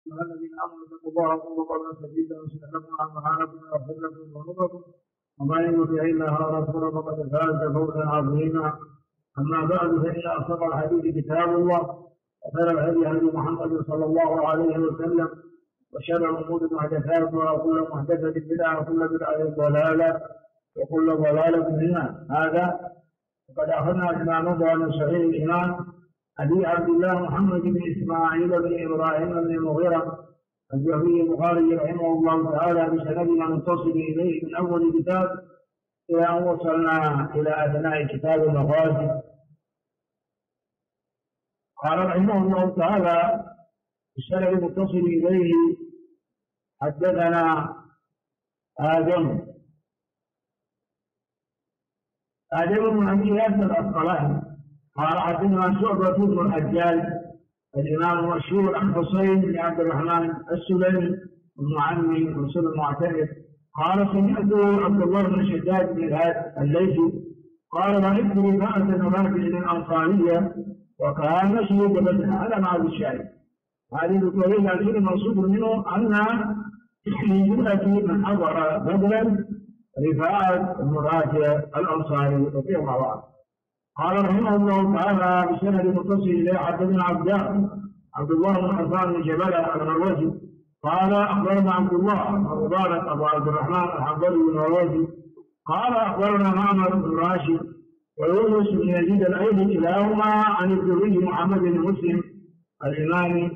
أيها الذين آمنوا اتقوا الله وقولوا قولا سديدا يصلح لكم أعمالكم ويغفر لكم ذنوبكم ومن يطع الله ورسوله فقد فاز فوزا عظيما. أما بعد فإن أصدق الحديث كتاب الله وخير الهدي هدي محمد صلى الله عليه وسلم وشر الأمور محدثاتها وكل محدثة بدعة وكل بدعة ضلالة وكل ضلالة في النار. هذا وقد أخذنا بما مضى من صحيح الإمام أبي عبد الله محمد بن إسماعيل بن إبراهيم بن المغيرة الجوهري البخاري رحمه الله تعالى بسندنا متصل إليه من أول كتاب إلى أن وصلنا إلى أثناء كتاب المغازي. قال رحمه الله تعالى بالسند المتصل إليه حدثنا آدم بن أبي ياسر الأسقلاني قال حدثنا شعبة بن الحجاج الإمام المشهور عن حسين بن عبد الرحمن السلمي بن عمي رسول المعتمد قال سمعت عبد الله بن شداد بن الهاد الليثي قال رأيت رفاعة بن رافع الأنصارية وكان شهيد بدر على معه الشاهد. هذه الطريقة التي المقصود منه أن من جملة من حضر بدرا رفاعة بن رافع الأنصاري رضي الله عنه. قال رحمه الله تعالى بسند متصل إليه حدثنا عبد الله بن حسان بن جبلة المروزي قال أخبرنا عبد الله مبارك أبو عبد الرحمن الحنظلي المروزي قال أخبرنا معمر بن راشد ويونس بن يزيد الأيلي كلاهما عن الزهري محمد بن مسلم الإمامي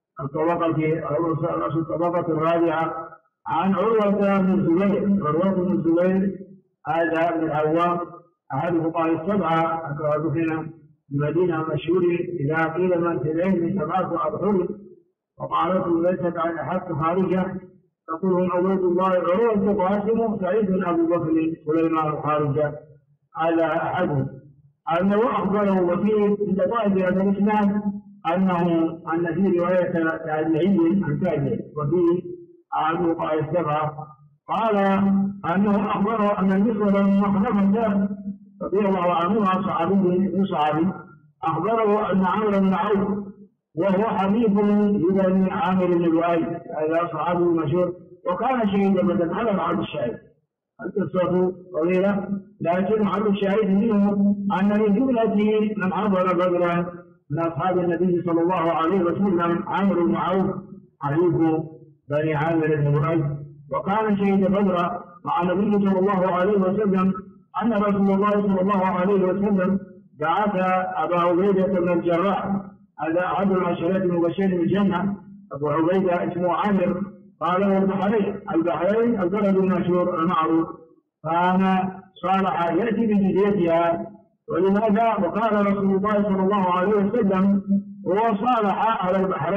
الطبقة الرابعة عن عروة بن الزبير هذا بن العوام أحد فقهاء السبعة أكرادهنا المدينة مشهور إذا قيل منزلين من سبعة أبحر وقالته ليست عن أحد خارجة تقول عبيد الله عروة قاسم سعيد بن أبو بكر سليمان خارجة على أحدهم أنه أخبره وفيه عند طائف هذا الإسلام أن في رواية تابعي عن تابعي وفيه أحد فقهاء السبعة قال أنه أخبره أن المسور بن مخلفة رضي الله عنه صحابي أخبره أن عمرو بن عوف وهو حبيب لبني عامر بن لؤي هذا صحابي مشهور وكان شهيدا بدر على بعض الشاهد. القصة طويلة لكن بعض الشاهد منه أن من جملة من حضر بدرا من أصحاب النبي صلى الله عليه وسلم عمرو بن عوف حبيب بني عامر بن لؤي وكان شهيد بدرا مع النبي صلى الله عليه وسلم أن رسول الله صلى الله عليه وسلم بعث أبا عبيدة بن الجراح هذا أحد العشرات المبشرين بالجنة أبو عبيدة اسمه عامر قال له البحرين البلد المشهور المعروف كان صالح يأتي بجزيتها ولماذا؟ وقال رسول الله صلى الله عليه وسلم هو صالح على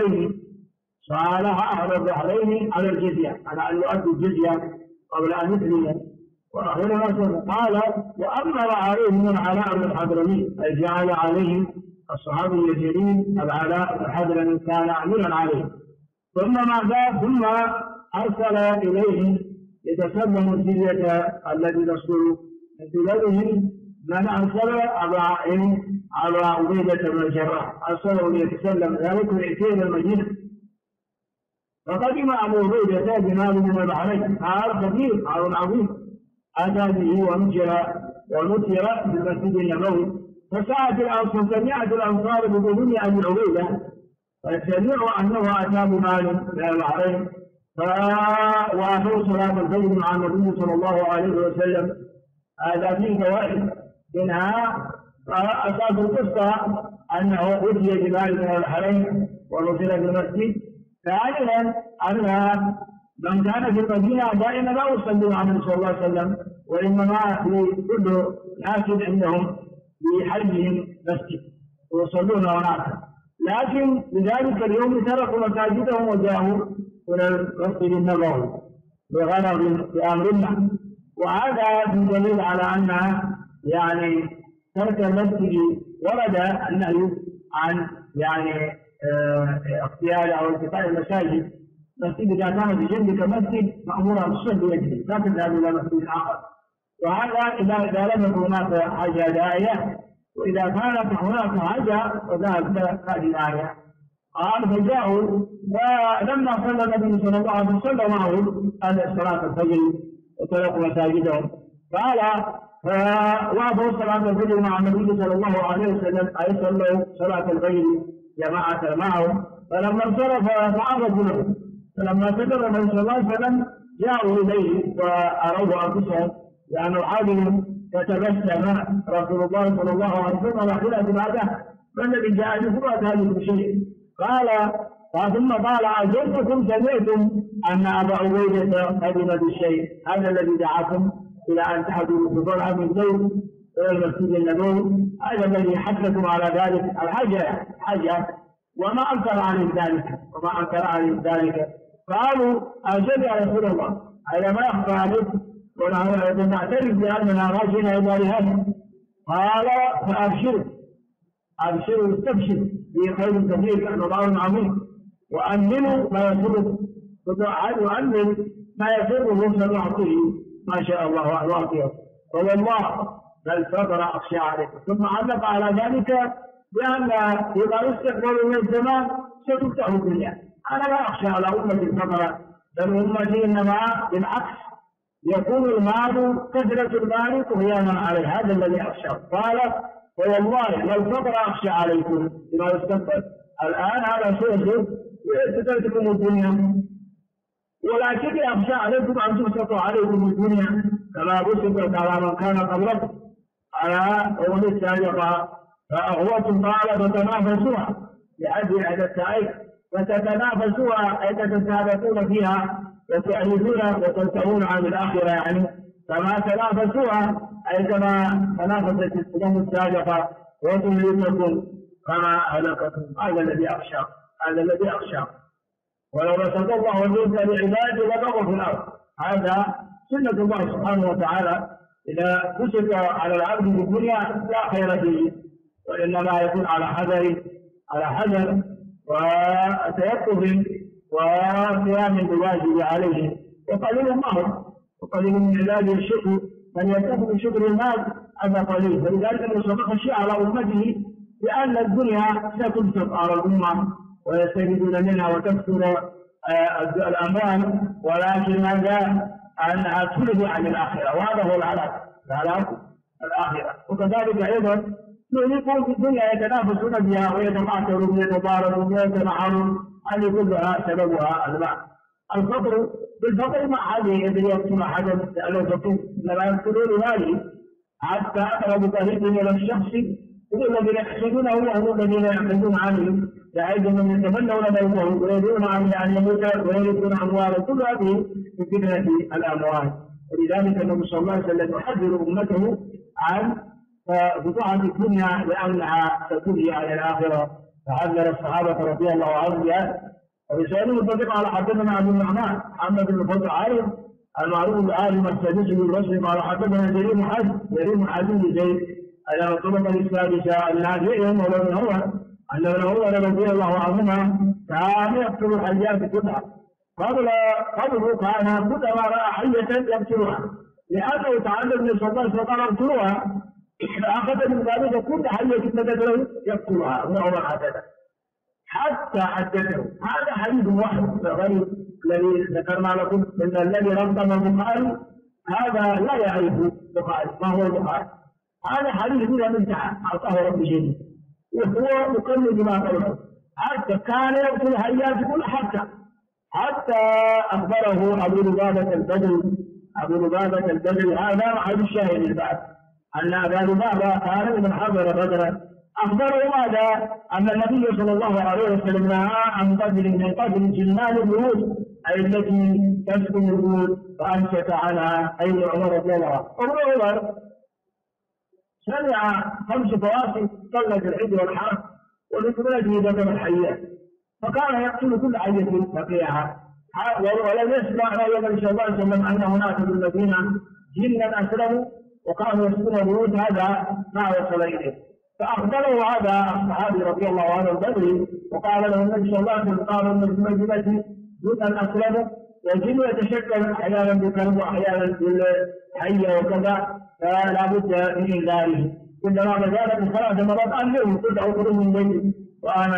البحرين على الجزية على أن يؤدي الجزية قبل أن يسلموا. وهنا قال وأمر عليهم العلاء بن الحضرمي أي جعل عليهم الصحابي الجليل العلاء بن الحضرمي كان أميرا عليهم ثم أرسل إليهم يتسلموا الجزية التي تصدر من بلادهم من أرسل على عبيدة بن الجراح أرسله ليتسلم ذلك ويأتي المدينة فقدم أبو عبيدة بمال من البحرين هذا كبير هذا عظيم أتى به ونكر بالمسجد النبوي فساءت الأنصار بدون أبي عبيدة فسمعوا أنه أتى بمال من البحرين وأتوا صلاة الفجر مع النبي صلى الله عليه وسلم. هذا فيه فوائد منها أساس القصة أنه أتي بمال من البحرين ونزل في المسجد. ثانيا أن من كان في المدينة دائما لا يصلون على النبي صلى الله عليه وسلم وإنما في كل ناس عندهم في حيهم مسجد ويصلون هناك لكن بذلك اليوم تركوا مساجدهم وجاءوا إلى المسجد النبوي بغرض بأمر الله. وهذا دليل على أن ترك المسجد ورد النهي عن اختيار أو التقاء المساجد. مسجد إذا كان في جنبك مسجد مأمورا بالصلاه بيده لا تذهب إلى مسجد آخر وهذا إذا لم يكن هناك حاجة داعية وإذا كانت هناك حاجة فذهب هذه الآية قال فجاءوا، فلما صلى النبي صلى الله عليه وسلم معهم هذا صلاة الفجر وتركوا مساجدهم، قال فوافوا صلاة الفجر مع النبي صلى الله عليه وسلم، أي صلوا صلاة الفجر جماعة معهم. فلما انصرف تعرضوا له، فلما سلم النبي صلى الله عليه وسلم جاءوا إليه وأروا أنفسهم لأنه عادل، فتبسم رسول الله صلى الله عليه وسلم على خلاف بعده، فالذي جاء بفرات هذه الشيء قال ثم قال أجلتكم سمعتم أن أبا عبيدة قدم بالشيء، هذا الذي دعاكم إلى أن تحضروا بضرعة من زيت إلى المسجد النبوي، هذا الذي حثكم على ذلك الحاجة وما أنكر عليه ذلك قالوا أجل يا رسول الله، هذا ما يخفى عليكم ونحن نعترف بأننا راجعين إلى لهذا. قال فأبشروا واستبشروا في خير كثير لأن الله عظيم، وأمنوا ما يسركم، وأمن ما يسره سنعطيه ما شاء الله أن يعطيه، والله بل صبر أخشى عليكم. ثم علق على ذلك بأن إذا استقبلوا من الزمان ستفتح الدنيا. أنا لا أخشى على أمتي الصبر، بل أمتي إنما بالعكس يكون المال كثرة المال طغيانا عليه، هذا الذي أخشى. قال والله بل صبر أخشى عليكم بما يستقبل. الآن هذا شيء ستلتكم الدنيا، ولكن أخشى عليكم أن تبسط عليكم الدنيا كما بسطت على من كان قبلكم على أول السابقة، فأغوتم قال فتنافسوها لأجل إحدى السعيد، فتتنافسوها أي تتسابقون فيها وتعرفون وتنتهون عن الآخرة، يعني كما تنافسوها أي كما تنافست الأمم السابقة وتهلككم كما هلكتم. هذا الذي أخشى. ولو بسط الله الرزق لعباده لبغوا في الأرض، هذا سنة الله سبحانه وتعالى، إذا بسط على العبد في الدنيا لا خير فيه، وإنما يكون على حذر وتيقظ وقيام بالواجب عليه، وقليل من علاج الشكر من يكتب بشكر المال هذا قليل. فلذلك الرسول خشي على أمته بأن الدنيا ستبسط على الأمة ويستفيدون منها وتكثر الأموال، ولكن ماذا أنها تلهي عن الآخرة، وهذا هو الهلاك الآخرة. وكذلك أيضا يكون في الدنيا يتنافسون بها ويتقاتلون ويتضاربون ويتنحرون، هذه كلها سببها المال. الفقر بالفقر مع هذه الذي يقتل أحدا لأنه فقير، إنما يقتلون ماله حتى أقرب طريق إلى الشخص الذين يحسدونه وهم الذين يعتدون عليه، يعيدهم من يتمنون موته ويريدون أن يموت ويرثون أموالا، كل هذه في فتنة الأموال. ولذلك النبي صلى الله عليه وسلم يحذر أمته عن بضاعة الدنيا لأنها ستلهي عن الآخرة، فحذر الصحابة رضي الله عنهم بها. ورسالة متفق على حدثنا أبو النعمان محمد بن فضل عالم المعروف بالعالم السادس بالبصري قال حدثنا جرير حديث زيد على الطبقة السادسة النافع مولى بن عمر أن ابن عمر رضي الله عنهما كان يقتل الحيات كلها، قبله كان كلما رأى حية يقتلها، لأنه تعلم من صلى الله عليه وسلم يقتلها، فأخذ من ذلك كل حية نبت له يقتلها. ابن عمر حتى حدثه. هذا حديث واحد غريب الذي ذكرنا لكم، ان الذي رقم البخاري هذا لا يعرف البخاري ما هو البخاري، هذا حديث بلا منتهى اعطاه رب جل وهو مكمل بما قبله، حتى كان يقتل الحيات كل حتى اخبره ابو لبابة البدري هذا محل الشاهد البعد ان ابا لبابة كان من حضر بدرا، أخبره ماذا؟ أن النبي صلى الله عليه وسلم نهى عن قتل من قتل جنان البيوت أي التي تسكن البيوت، فأمسك عنها أي عمر رضي الله عنه. ابن عمر سمع 5 فواصل صلت العيد والحرب ولكبرته دم الحيات، فكان يقتل كل حية فقيعها، ولم يسمع رأي النبي صلى الله عليه وسلم أن هناك بالمدينة جنا أسلموا وكانوا يسكنون البيوت، هذا ما وصل إليه. فأخبره هذا الصحابي رضي الله عنه البدري، وقال له النبي صلى الله عليه وسلم قال من المدينة جنا أسلموا، والجن يتشكل أحيانا بالكلب وأحيانا بالحية وكذا، فلا بد من إنذاره. كلما بزالت 3 مرات أنذره قلت أخرج من بيتي وأنا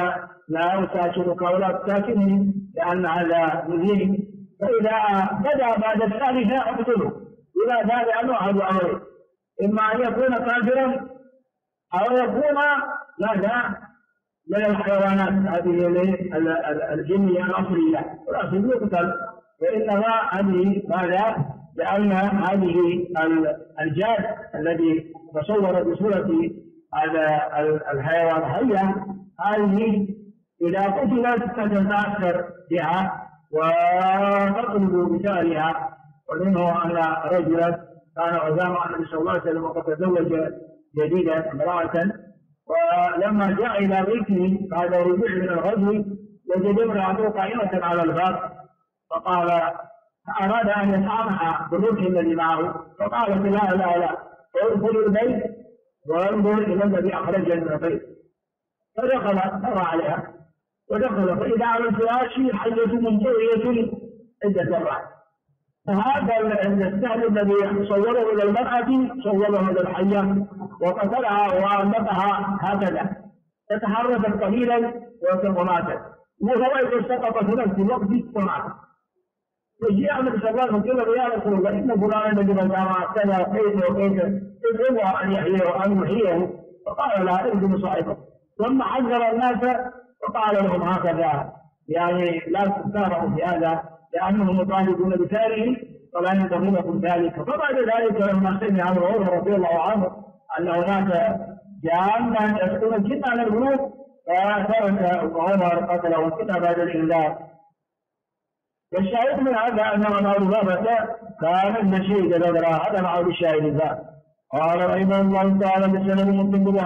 لا أساكنك ولا تساكنني لأن هذا مذيني. فإذا بدا بعد الثالثة اقتله. إذا ذهب عنه أحد أمرين، إما أن يكون كافرا أو يكون ماذا من الحيوانات هذه الجنية الأصلية، والأصل يقتل. وإنما هذه ماذا؟ لأن هذه الجاد الذي تصور بصورة هذا الحيوان حيا، هذه إذا قتلت تتأثر بها وتطلب بسالها. ومنه أن رجلا كان عزام النبي صلى الله عليه وسلم وقد تزوج جديدا امرأة، ولما جاء إلى بيته بعد رجوع من الغزو وجد امرأته قائمة على الباب، فقال أراد أن يطعمها بالرمح الذي معه، فقالت لا ادخل البيت وانظر إلى الذي أخرج من البيت. فدخل مر عليها ودخل، فإذا على الفراش حية منطوية عدة مرات. فهذا السهل الذي صوره إلى المرأة صوره إلى الحية وقتلها وأنبتها هكذا، تتحركت قليلا وماتت، وفوائد سقطت في نفس الوقت وماتت. فجاء النبي صلى الله عليه وسلم قال يا رسول الله إن فلانا الذي قام كذا كيف وكيف ادعوه أن يحييه وأن يحييه، فقال لا ارجم صاحبه. ثم حذر الناس وقال لهم هكذا يعني لا تسارعوا في هذا لأنهم يطالبون بثاره فلا ينبغي لكم ذلك. فبعد ذلك لما سمع عمر رضي الله عنه أن هناك جانا يسكن الجن على البنوك فترك عمر قتله وانتهى بعد الإنذار. والشاهد من هذا أن أبا لبابة كان النشيد الأدرى. هذا مع الشاهد ذا. قال رحمه الله تعالى بسند مسلم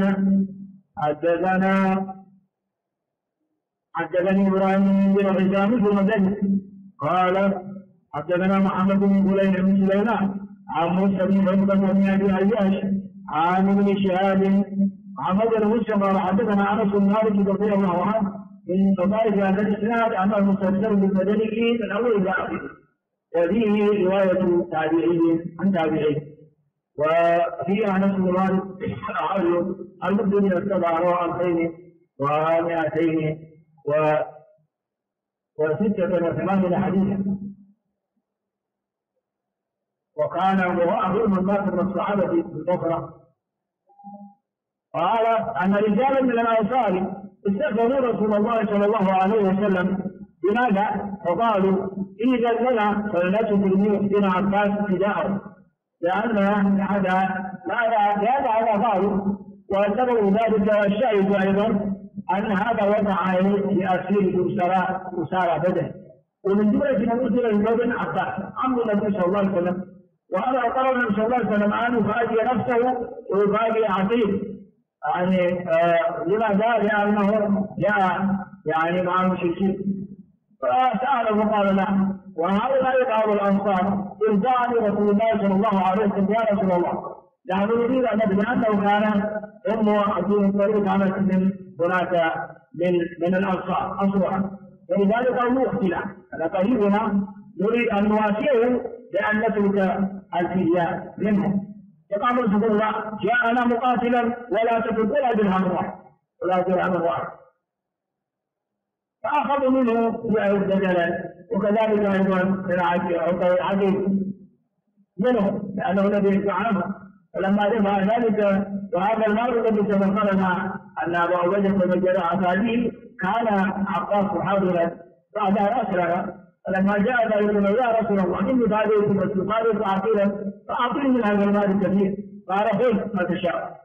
حدثني إبراهيم بن حسام المدني قال حدثنا محمد بن فليح بن سليمان عن موسى بن عقبة بن أبي عياش عن ابن شهاب محمد بن موسى قال حدثنا أنس بن مالك رضي الله عنه من قضايا هذا الإسناد أنه المستفسر بالمدني من أول إلى آخره، وفيه رواية تابعي عن تابعي. وفي أنس بن مالك المدني اتبع رواه 2200 و86 حديثا، وكان أظن من مات من الصحابة في الأخرى. قال أن رجالا من الأنصار استأذنوا رسول الله صلى الله عليه وسلم بماذا؟ فقالوا إذا لنا فلنترك ابن عباس فداءه، لأن هذا قالوا واعتبروا ذلك الشاهد أيضا أن هذا وضع لأسير أسارى بدن، ومن جملة من أسر بدن عباس عم النبي صلى الله عليه وسلم، وهذا قرر النبي صلى الله عليه وسلم أن يفادي نفسه ويفادي عقيل، يعني لماذا؟ لأنه جاء يعني مع المشركين. فسأله وقال لا. وهؤلاء بعض الأنصار إرجعني رسول الله صلى الله عليه وسلم يا رسول الله نحن نريد أن ندري أنه كان أمه أبو الطريق كانت من هناك من الأنصار أصلها، ولذلك أمه اختلاف. هذا قريبنا نريد أن نواسيه لأن نترك الفدية منهم. فقال رسول الله جاءنا مقاتلا ولا تفضل درهم واحد، فأخذوا منه دجلا، وكذلك أيضا العقيل منه لأنه الذي يدفع عنه. فلما دفع ذلك وهذا المال الذي تذكرنا أن أبا عبيدة بن الجراح هذه كان عباس حاضرا بعد أن أسلم، فلما جاء ذلك يا رسول الله إني فاديت بس فاديت عقيلا فأعطني من هذا المال الكثير، قال خذ ما تشاء.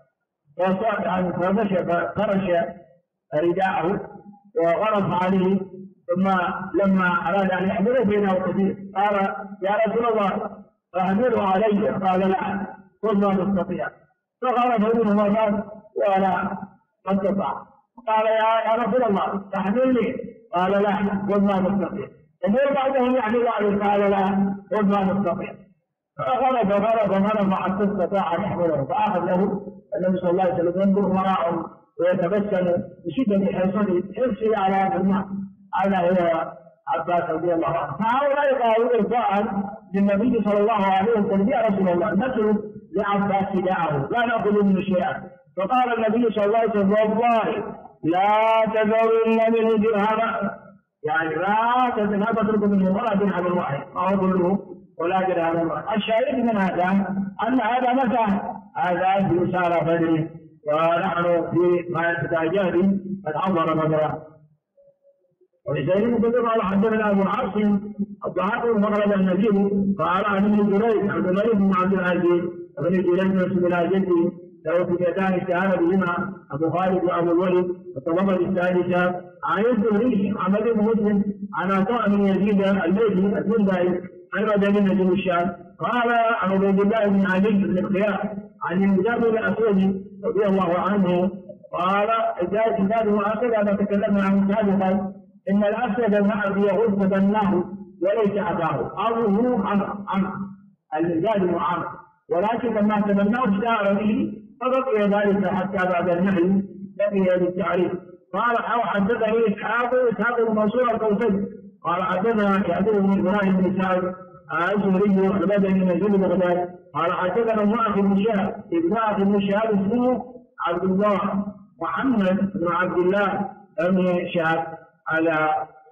فرش رداءه وغرف عليه، ثم لما أراد أن يحمله بينه كثير قال يا رسول الله فأحمله علي، قال لا خذ ما تستطيع، فغرف منه مرات ولا ما استطاع. قال يا رسول الله تحملني، قال لا خذ ما تستطيع. ومر بعدهم يحمل عليه، قال لا خذ ما تستطيع. فغرف حتى استطاع أن يحمله، فأخذ له النبي صلى الله عليه وسلم ينظر وراءه ويتبسم بشدة حرصه على هذا الماء. هذا هو عباس رضي الله عنه. فهؤلاء قالوا إرضاء للنبي صلى الله عليه وسلم يا رسول الله نترك لعباس فداءه لا نأخذ منه شيئا. فقال النبي صلى الله عليه وسلم والله لا تذرن منه درهم، يعني لا تترك منه ولا درهم واحد، ما هو كله ولا درهم واحد. الشاهد من هذا أن هذا متى؟ هذا في أسارى بدر، ونحن في ما يحتاجان قد حضر بدرا. ولسيد مكتب قال حدثنا أبو عاصم الضحاك بن مخلد النبيل قال عن ابن جريج عبد الملك بن عبد العزيز وابن جريج بن سبيل جده له فتيتان اشتهر بهما أبو خالد وأبو الوليد والطبقة الثالثة عن الزهري محمد بن مسلم عن عطاء بن يزيد الليثي الزندائي عن رجل بن الشام قال عن عبيد الله بن علي بن الخيار عن المجاهد بن الأسود رضي الله عنه قال جاء كتابه هكذا تكلمنا عن سابقا إن الأسود المعرض يغض تبناه وليس أباه أبوه عمرو المجاهد بن عمرو، ولكن لما تبناه اشتهر به فبقي ذلك حتى بعد النهي بقي بالتعريف. قال حدثني إسحاق بن منصور الكوثري قال حدثنا يعقوب بن إبراهيم بن سعد الزهري المدني من جند بغداد قال حدثنا معاذ بن شهاب ابن شهاب اسمه عبد الله محمد بن عبد الله بن شهاب على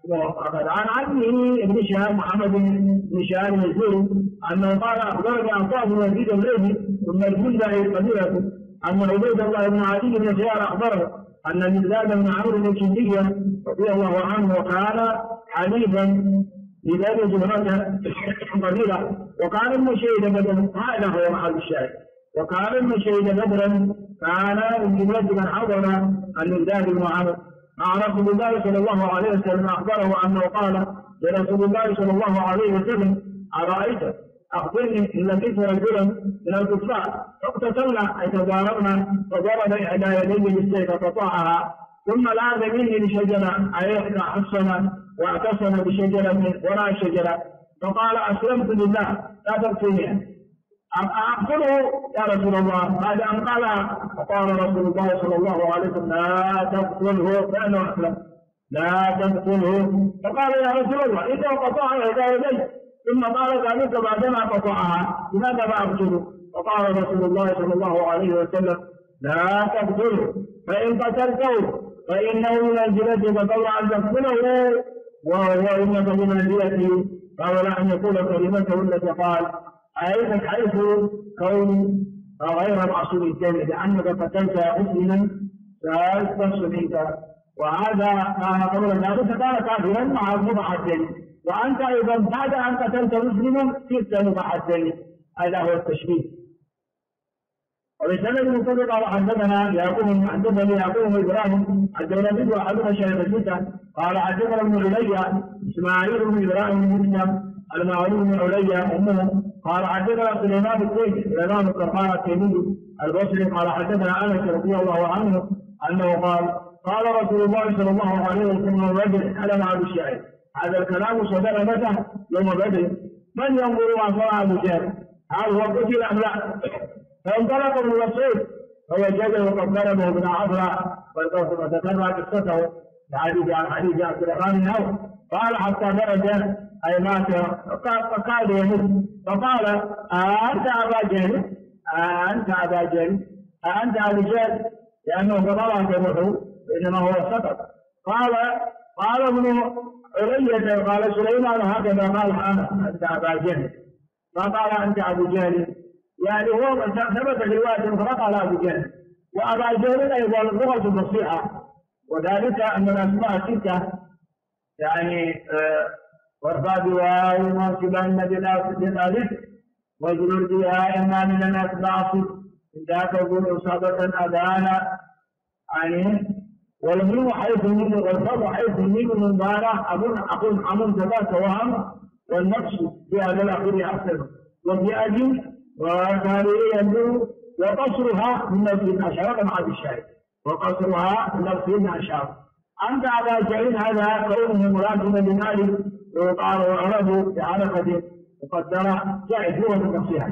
عن عمه ابن شهاب محمد بن شهاب الزهري انه قال اخبرني عطاء بن يزيد الليثي ثم الجندي قبيلته ان عبيد الله بن علي بن زياد اخبره ان المقداد بن عمرو بن الكندي رضي الله عنه وكان حليفا لذلك جمرته قبيله وكان من شهد بدرا، هذا هو محل الشاهد، وكان من شهد بدرا كان من جمله من حضر المقداد بن عمرو مع رسول الله صلى الله عليه وسلم اخبره انه قال لرسول الله صلى الله عليه وسلم ارايت اخبرني ان لقيت رجلا من الكفار فاقتتلنا اي تضاربنا فضرب احدى يديه بالسيف فقطعها ثم لاذ مني لشجره اي حصنا واعتصم بشجره من وراء الشجره فقال اسلمت لله لا تقتلني أقتله يا رسول الله بعد أن قال فقال رسول الله صلى الله عليه وسلم لا تقتله فأنا أسلم لا تقتله. فقال يا رسول الله إذا قطع إحدى يديه ثم قال ذلك بعدما قطعها لماذا لا أقتله؟ فقال رسول الله صلى الله عليه وسلم لا تقتله فإن قتلته فإنه من منزلته فقال أن تقتله وهو إنك من منزلته قال أن يقول كلمته التي قال أيضا حيث كون غير معصوم الدم لأنك قتلت مسلما فيقتص منك، وهذا قبل ذلك كان كافرا مع مباح الدم، وأنت أيضا بعد أن قتلت مسلما صرت مباح الدم، هذا هو التشبيه. وبسند المنطبق قال حدثنا يعقوب بن ابراهيم الدولابي واحدهما شيخ السته قال حدثنا ابن علي اسماعيل بن ابراهيم بن مسلم المعروف بن علي امه قال حدثنا سليمان الامام القرآن التيمي البصري قال حدثنا انس رضي الله عنه انه قال رسول الله صلى الله عليه وسلم الرجل على مع الشاهد هذا الكلام صدر متى؟ يوم بدر. من ينظر ما صنع ابو جهل هل هو قتل ام لا؟ فانطلق ابن مسعود فوجده وقد ضربه ابن عفرة وتتبع قصته الحديث عن حديث عبد الرحمن بن عوف قال حتى درج اي مات فقال يموت فقال أأنت أبا جهل أأنت أبا جهل أأنت أبو جهل لأنه ضربه كروحه إنما هو سقط. قال ابن علية قال سليمان هكذا قال أنت أبا جهل فقال أنت أبو جهل، يعني هو ثبت في رواية أخرى قال أبو جهل وأبا جهل أيضا لغة فصيحة، وذلك أن الأسماء ستة يعني وارفع بها ومنصبا بناس وجنود بها إما من الناس ناصب ذاك يقول إصابة أذانا يعني والميم حيث الميم والفضل حيث الميم من ضارع أقول عمل ذات وهم والنقص في هذا الأخير أحسن وفي أجل وكان يبدو وقصرها من نفس أشعار مع الشاهد وقصرها من نفس أشعار. أنت على شيء هذا كونه ملازما لمالك وقال وعرضه بعرفة مقدرة جائز هو النصيحة.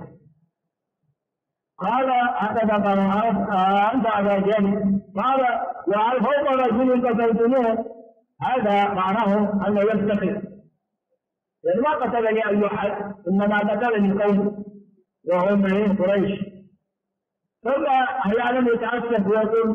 قال هكذا قال أنت على جانب قال وعلى فوق رجل قتلتموه هذا معناه أنه يفتخر يعني ما قتلني أي أحد إنما قتلني قوم وهم من قريش. ثم أحيانا يتعسف ويقول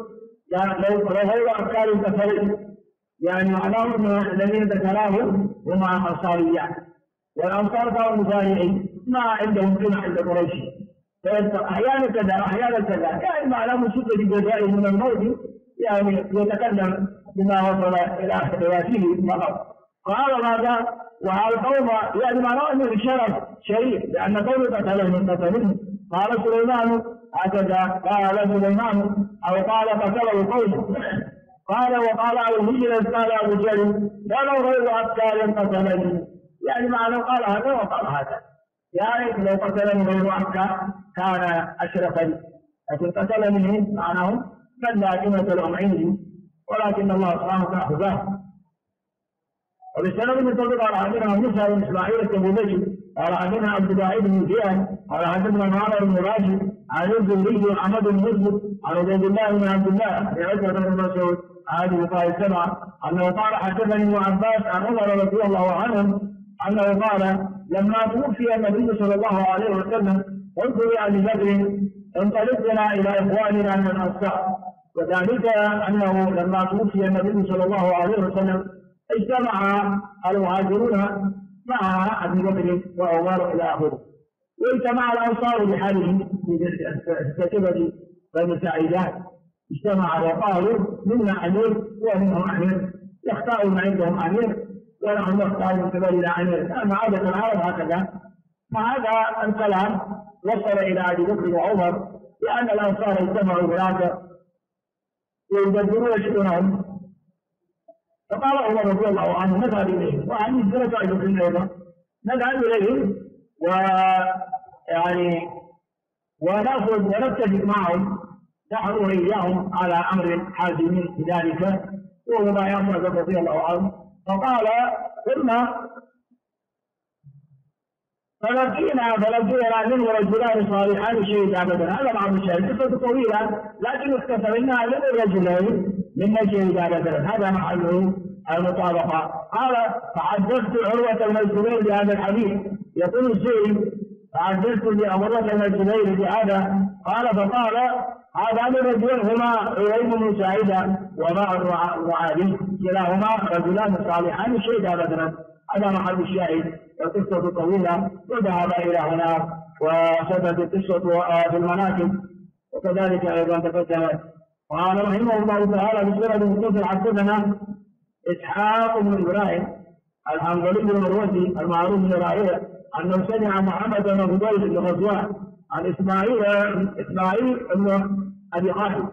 يعني لو غير أفكار البشرية، يعني معناه أن الذين ذكراه هم أنصاريان، والأنصار كانوا مصارعين ما عندهم قيمة عند قريش، أحيانا كذا أحيانا كذا، يعني معناه من شدة الجزاء من الموت يعني يتكلم بما وصل إلى حياته مرض. قال ماذا؟ وهذا القوم يعني معناه أنه شرف شريف، لأن قوم قتله قال سليمان هكذا قال سليمان أو قال قتله قوم. قال وقال أبو الهجرة قال أبو جهل ولو غير أفكار قتلني، يعني معنى قال هذا وقال هذا، يعني لو قتلني غير أفكار كان أشرفا، لكن قتلني معناه من لا قيمة لهم عندي، ولكن الله سبحانه وتعالى أخذه. وبالسند من طريق قال حدثنا موسى بن اسماعيل التبوذكي قال حدثنا عبد الله بن زياد قال حدثنا معمر بن راشد عن الزهري وحمد بن مسلم عن عبيد الله بن عبد الله بن عتبة بن مسعود هذه قال السبعة انه قال حدثني ابن عباس عن عمر رضي الله عنه انه قال لما توفي النبي صلى الله عليه وسلم قلت لأبي بكر انطلق بنا الى اخواننا من الانصار، وذلك انه لما توفي النبي صلى الله عليه وسلم اجتمع المهاجرون مع ابي بكر وعمر الى اخره، واجتمع الانصار بحالهم في كتبه بني سعيدان، اجتمع وقالوا منا امير ومنهم امير، يختارون عندهم امير ونحن نختار من قبلنا امير، اما عاده العرب هكذا. فهذا الكلام وصل الى ابي بكر وعمر لان الانصار اجتمعوا هناك ويدبرون شؤونهم، فقال عمر رضي الله عنه نذهب اليه، وعن الثلاثه ايضا ايضا نذهب اليه ويعني وناخذ ونتفق معهم نحن واياهم على امر حازم في ذلك، وهو ما يامر رضي الله عنه. فقال ثم فلقينا منه رجلان صالحان شهيدا بدرا، هذا بعض الشهيد قصه طويله لكن اختصر منها من الرجلين ممن شهيدا بدرا، هذا محله المطابقه. قال فحدثت عروه بن الزبير بهذا الحديث، يقول الزهري فحدثت لعروه بن الزبير بهذا، قال فقال هذان الرجلان هما عويم بن سعيد وعلي كلاهما رجلان صالحان شهيدا بدرا، هذا محل الشاهد. القصة طويلة وذهب إلى هناك وثبتت القصة في المناكب وكذلك أيضا تقدمت. قال رحمه الله تعالى بسند متصل حدثنا إسحاق بن إبراهيم الحنظلي المروزي المعروف برائعه أنه سمع محمد بن فضيل بن غزوان عن إسماعيل بن أبي خالد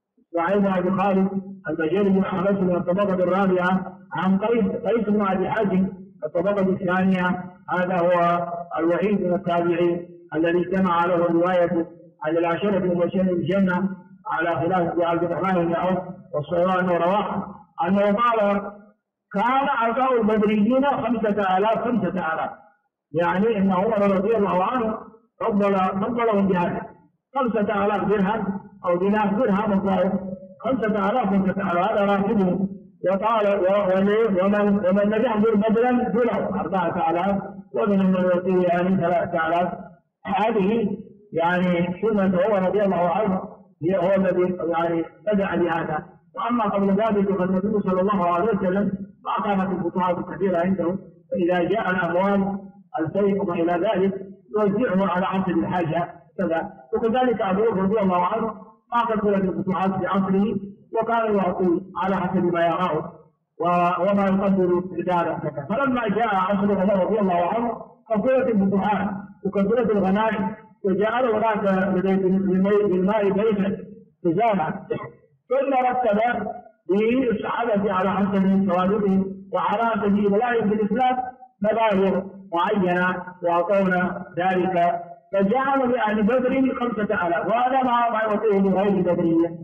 البجيري بن حبس من الطبقة الرابعة عن قيس بن أبي حازم الطبقة الثانية، هذا هو الوحيد من التابعين الذي اجتمع له الرواية عن العشرة المبشرين بالجنة على خلاف عبد الرحمن بن عوف والصيران ورواحه، أنه قال كان عطاء البدريين 5000 يعني أن عمر رضي الله عنه فضلهم بهذا 5000 درهم أو دينار درهم الظاهر 5000 هذا راتبه. وقال ومن لم يحضر بدلا فله 4000 ومن من يعطيه يعني 3000. هذه يعني سنة عمر رضي الله عنه هو الذي يعني بدأ بهذا. واما قبل ذلك فالنبي صلى الله عليه وسلم ما كانت الفتوحات الكثيرة عنده، فإذا جاء الأموال الفيء وما إلى ذلك يوزعه على حسب الحاجة كذا. وكذلك أبو بكر رضي الله عنه ما كثرت الفتوحات في عصره وكان يعطي على حسب ما يراه وما يقدر ذلك. فلما جاء عصر عمر رضي الله عنه كثرت الفتوحات وكثرت الغنائم وجعل هناك بالماء بيتا تزامع، ثم رتب بالصحابة على حسب ثوابتهم وعلى سبيل ولاية الإسلام مظاهر معينة وأعطونا ذلك، فجعل لأهل بدر 5000 وهذا ما يعطيه لغير بدرية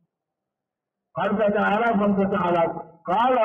5000. قال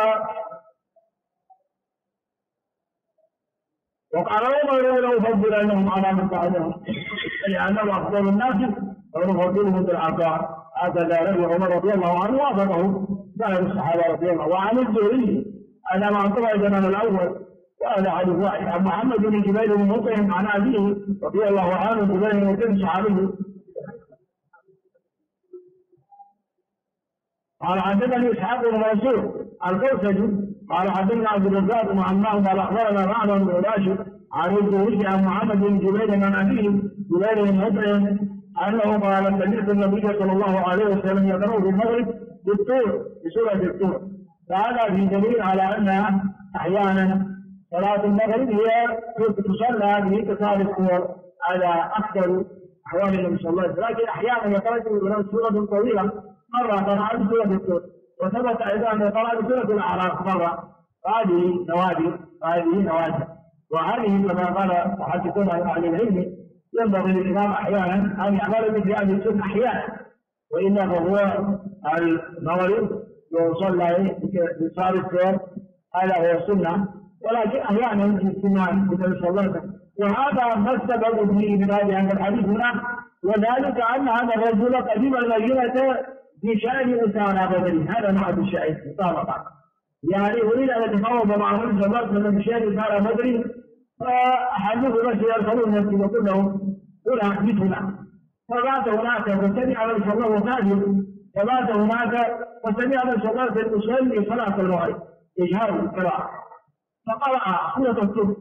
وقال عمر لو فضلنهم على من بعدهم لأنه أفضل الناس ونفضلهم بالعطاء، هكذا روى عمر رضي الله عنه وافقه سائر الصحابة رضي الله عنه. وعن الزهري أنا ما انطبع الزمن الأول وهذا حديث واحد عن محمد بن جبير بن مطعم عن أبيه رضي الله عنه جبير بن مطعم صحابي قال حدثني اسحاق بن منصور الكوسجي قال حدثنا عبد الرزاق بن عمار قال اخبرنا معمر بن عباش عن الزهري عن محمد بن جبير عن ابيه جبير بن مطعم انه قال سمعت النبي صلى الله عليه وسلم يقرأ في المغرب بالطور بسوره الطور. فهذا في دليل على ان احيانا صلاه المغرب هي تصلى باتصال الصور على اكثر احوال النبي صلى الله عليه وسلم، لكن احيانا يقرأ بلفظ سوره طويله مره قرأ بسوره الطور، وثبت ايضا ان قرأ بسوره الاعراف مره. هذه نوادر وهذه كما قال محدثون عن اهل العلم ينبغي للامام احيانا ان يعمل مثل هذه السنه احيانا، والا فهو المغرب يصلى بصار السور هذا هو السنه، ولكن احيانا في السنه النبي صلى الله عليه وسلم. وهذا ما السبب فيه من هذا الحديث هنا، وذلك ان هذا الرجل قدم المدينه في شان اسامه بدري، هذا معنى الشاهد مطابقه، يعني اريد ان يتفاوض مع النبي صلى الله عليه وسلم في شان اسامه بدري، فحدثوا بس يرسلون الناس يقول لهم هنا مثلنا، فبات هناك فسمع النبي صلى الله عليه وسلم، فبات هناك وسمع النبي صلى الله عليه وسلم يصلي صلاه المغرب يجهر بالقراءه، فقرأ سوره الطور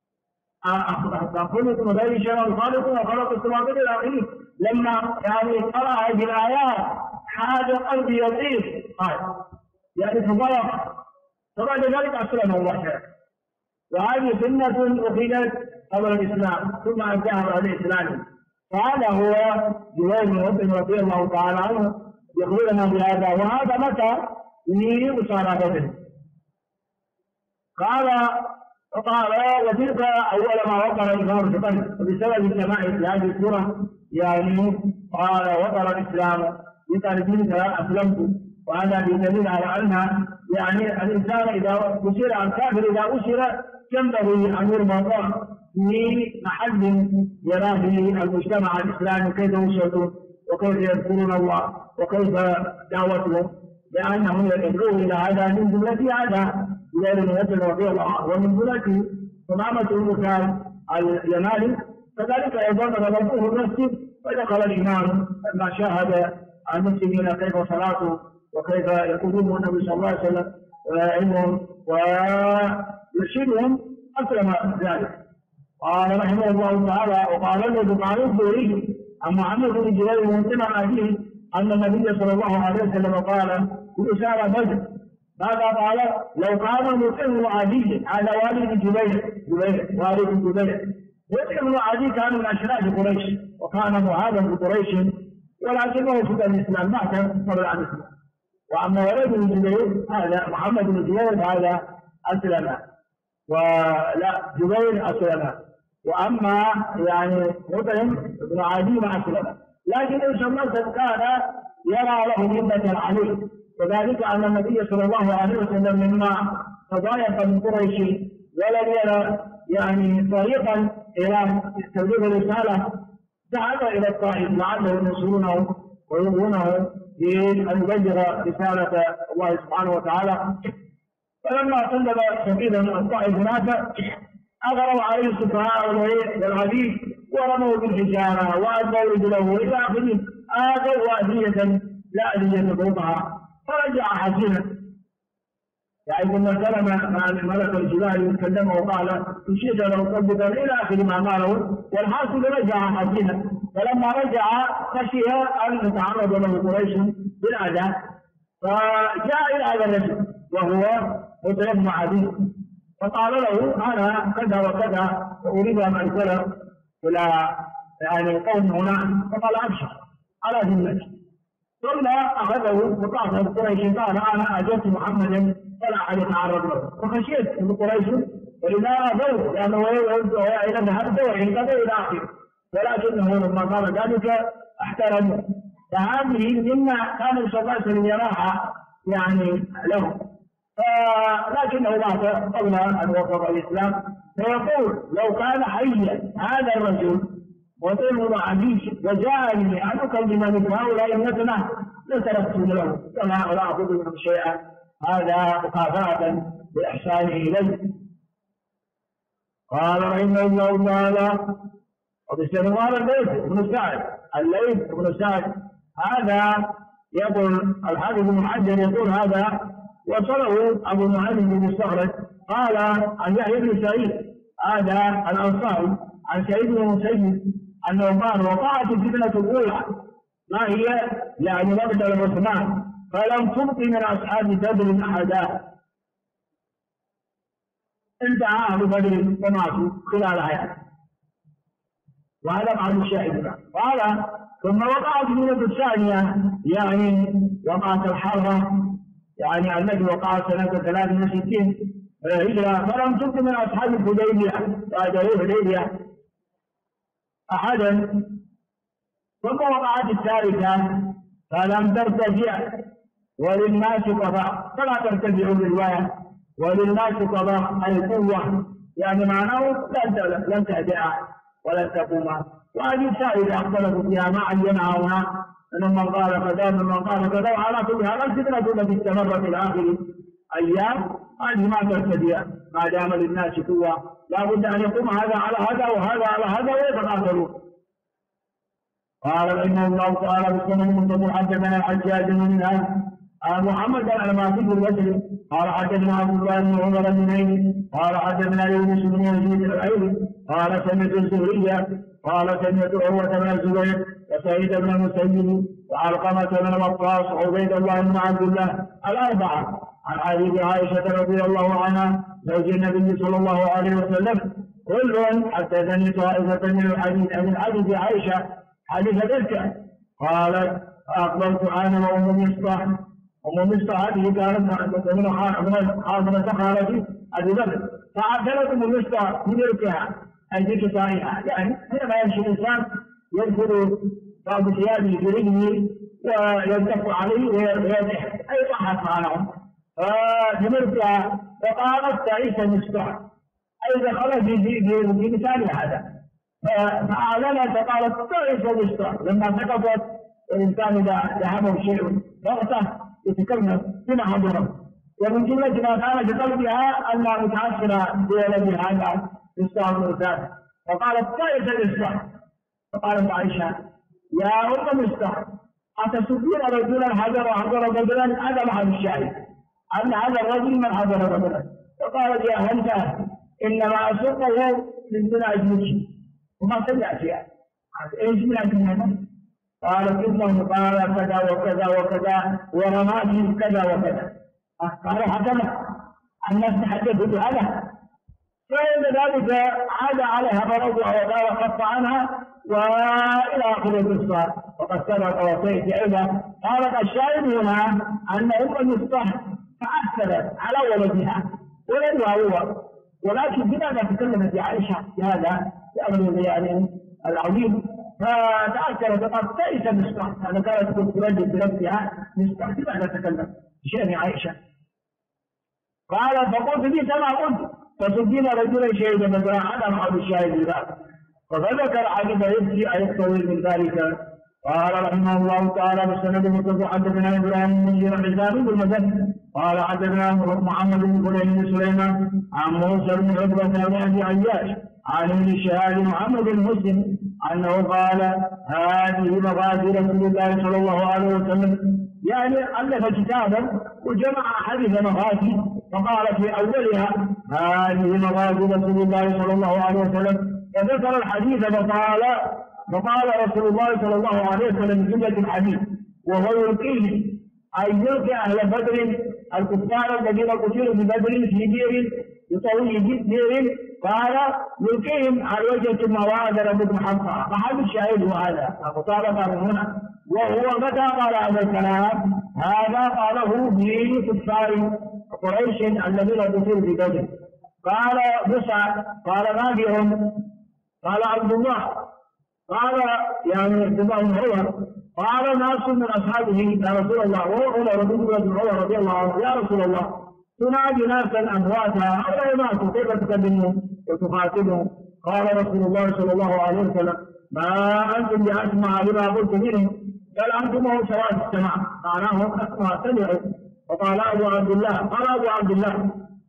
خلقكم غير شيء خالق وخلق السماوات الى اخره. لما يعني قرأ هذه الايات حاج قلبي يطير يعني تضرب، فبعد ذلك اسلم الله. وهذه سنة أخذت قبل الإسلام ثم أنتهى بعد الإسلام. فهذا هو جبير بن مطعم رضي الله تعالى عنه يخبرنا بهذا. وهذا متى لأسامة بدر قال وتلك أول ما وقر الإسلام في بدر، وبسبب السماع في هذه السورة يعني قال وقر الإسلام بتركيك أسلمت. وهذا بدليل على أن يعني الإنسان إذا أسر الكافر إذا أسر ينبغي أن يربط في محل يرى فيه المجتمع الإسلامي كيف يسلمون وكيف يذكرون الله وكيف دعوتهم، لأنهم يدعون إلى هذا من جملة هذا غير المثل رضي الله عنه، ومن جملة إمامة المكان اليماني كذلك أيضا ربطوه المسجد ودخل الإمام لما شاهد المسلمين كيف صلاته وكيف يقولون النبي صلى الله عليه وسلم ويعلمهم ويرشدهم أسلم ذلك. قال رحمه الله تعالى وقال الذي قال الزهري عن محمد بن جبير وانتمع فيه أن النبي صلى الله عليه وسلم قال بأسامة بدر ماذا قال؟ لو كان مسلم عدي، هذا والد جبير والد جبير. مسلم عدي كان من أشراف قريش وكان مهابا بقريش، ولكنه في الإسلام مات قبل أن يسلم. وأما ولد بن جبير هذا محمد بن جبير هذا أسلم، ولا جبير أسلم. وأما يعني مطعم بن عدي ما أسلم، لكن إن شاء الله كان يرى له مدة عليه، وذلك أن النبي صلى الله عليه وسلم مما تضايق من قريش ولم يرى يعني طريقا إلى تبليغ الرسالة ذهب إلى الطائف لعله ينصرونه ويؤذونه بأن يبلغ رسالة الله سبحانه وتعالى. فلما طلب سبيلا من الطائف هناك أغروا عليه السفهاء والعبيد ورموا بالحجارة وأدوا رجله إلى آخره، آذوا أذية لا أذية فوقها، فرجع حزينا. يعني لما سلم مع ملك الجبال كلمه وقال إن شئت لو طبقا إلى آخر ما قاله، والحاصل رجع حزينا. فلما رجع خشي أن يتعرض له قريش بالأذى، فجاء إلى هذا الرجل وهو مطعم عدي، فقال له أنا كذا وكذا وأريد أن أنزل إلى يعني قوم هنا، فقال أبشر على ذمتي. ثم أخذه وطاف بقريش قال أنا أجبت محمدا فلا أحد يتعرض له، فخشيت من قريش ولذا أبوه لأنه إلى ذهبت وعندك إلى آخره، ولكنه لما قال ذلك احترمه. فهذه مما كان صلى الله عليه وسلم يراها يعني له، لكنه مات قبل أن وصل الإسلام. فيقول لو كان حيا هذا الرجل وطلب عزيز وجاءني أن أكلم من هؤلاء النسمة لتركت له كما لا أخذ منهم شيئا، هذا مكافأة بإحسانه إليه. قال رحمه الله تعالى وباستمرار الليث بن سعد هذا يقول الحافظ بن حجر يقول هذا وصله أبو نعيم بن مستخرج قال عن يحيى بن سعيد هذا الأنصاري عن سعيد بن المسيب أنه قال وقعت الفتنة الأولى ما هي يعني مقتل عثمان فلم تبق من أصحاب بدر أحدا انتهى أهل بدر وماتوا خلال حياته وهذا بعض الشاهد قال ثم وقعت الفتنة الثانية يعني وقعت الحرة يعني التي وقعت سنة 63 هجرة فلم تبق من أصحاب الحديبية وأجلوا الحديبية أحدا ثم وقعت الثالثة فلم ترتفع وللناس قضاء فلا ترتفع بالرواية وللناس قضاء القوة يعني معناه لن تهدأ ولن تقوم وهذه الثالثة اختلفوا فيها ما عينها هنا من قال كذا من قال كذا وعلى كل هذا الفتنة التي استمرت إلى آخر أيام هذه ما ترتفع ما دام للناس قوة لا بد أن يقوم هذا على هذا وهذا على هذا ويتقاتلون. قال رحمه الله تعالى بالسنة المنتظر حدثنا الحجاج بن محمد العلماتي البصري قال حدثنا عبد الله بن عمر بن قال حدثنا يونس بن يزيد الايلي قال سمعت الزهرية قال سمعت عروة بن الزبير وسعيد بن المسيب وعلقمة بن وقاص وعبيد الله بن عبد الله الأربعة عن حديث عائشة رضي الله عنها زوج النبي صلى الله عليه وسلم كل حدثني طائفة من حديث عائشة حديث تلك قالت فأقبلت أنا وأم مصطح أم مصطح هذه كانت من خاصمة خالتي أبي بكر فأعتلت أم مصطح من ركها أي في كسائها يعني حينما يمشي الإنسان يدخل بعض ثيابه في رجله ويلتف عليه ويضحك أي ضحك معهم فجمرتها فقالت تعيش مصطح أي دخلت في مثال هذا فأعلنت فقالت تعيش مصطح لما سقطت الإنسان إذا ذهبه شيء ضغطه يتكلم بما حضره ومن جملة ما كان في قلبها أنها متعثرة بولدها هذا مصطح الإنسان فقالت تعيش مصطح فقالت عائشة يا أم مصطح أتسبين رجلا حضر بدلا هذا محل الشاهد أن هذا الرجل من حضر بدلا فقالت يا هنتا إنما أسقه من دون أجلك وما سمعت يعني إيش من أجلك قالت إنه قال كذا وكذا وكذا ورماتي كذا وكذا قال هكذا الناس تحدثوا بهذا فإن ذلك عاد عليها فرضها وخف عنها وإلى آخر القصة وقد سبق وصيت أيضا قالت الشاهد هنا أن أم مصطح فأحسنت على ولدها ولدها هو ولكن بماذا تكلمت عائشة بهذا الأمر يعني العظيم فتأثرت وقد تئس مصطح هذا كانت تردد بنفسها مصطح بماذا تكلمت بشأن عائشة قال فقلت لي كما قلت فسجين رجلا شهيدا بدرا على بعض الشاهد ذلك وذكر حديث يبكي أي الطويل من ذلك قال رحمه الله تعالى بالسند المتصل حدثنا ابراهيم بن حسان بن مزن قال حدثنا محمد بن فلان بن سليمان عن موسى بن عقبة بن ابي عياش عن ابن شهاب محمد بن مسلم انه قال هذه مغازي رسول الله صلى الله عليه وسلم يعني الف كتابا وجمع حديث مغازي فقال في اولها هذه مغازي رسول الله صلى الله عليه وسلم وذكر الحديث فقال رسول الله صلى الله عليه وسلم جملة الحديث وهو يلقيه أي يلقي أهل بدر الكفار الذين قتلوا ببدر في دير يطوي دير قال يلقيهم على وجه ثم وعد رب حقا فهذا الشاهد هذا مطابقة هنا وهو متى قال هذا الكلام هذا قاله بكفار قريش الذين قتلوا ببدر قال موسى قال ما بهم قال عبد الله قال يعني عبد الله بن عمر قال ناس من اصحابه يا رسول الله وعمر رضي الله عنه يا رسول الله تنادي ناسا امواتا او ماتوا كيف تكلمهم وتخاطبهم قال رسول الله صلى الله عليه وسلم ما انتم باسمع لما قلت منهم بل انتم هو سواء السماء معناه اسمع سمعوا وقال ابو عبد الله قال ابو عبد الله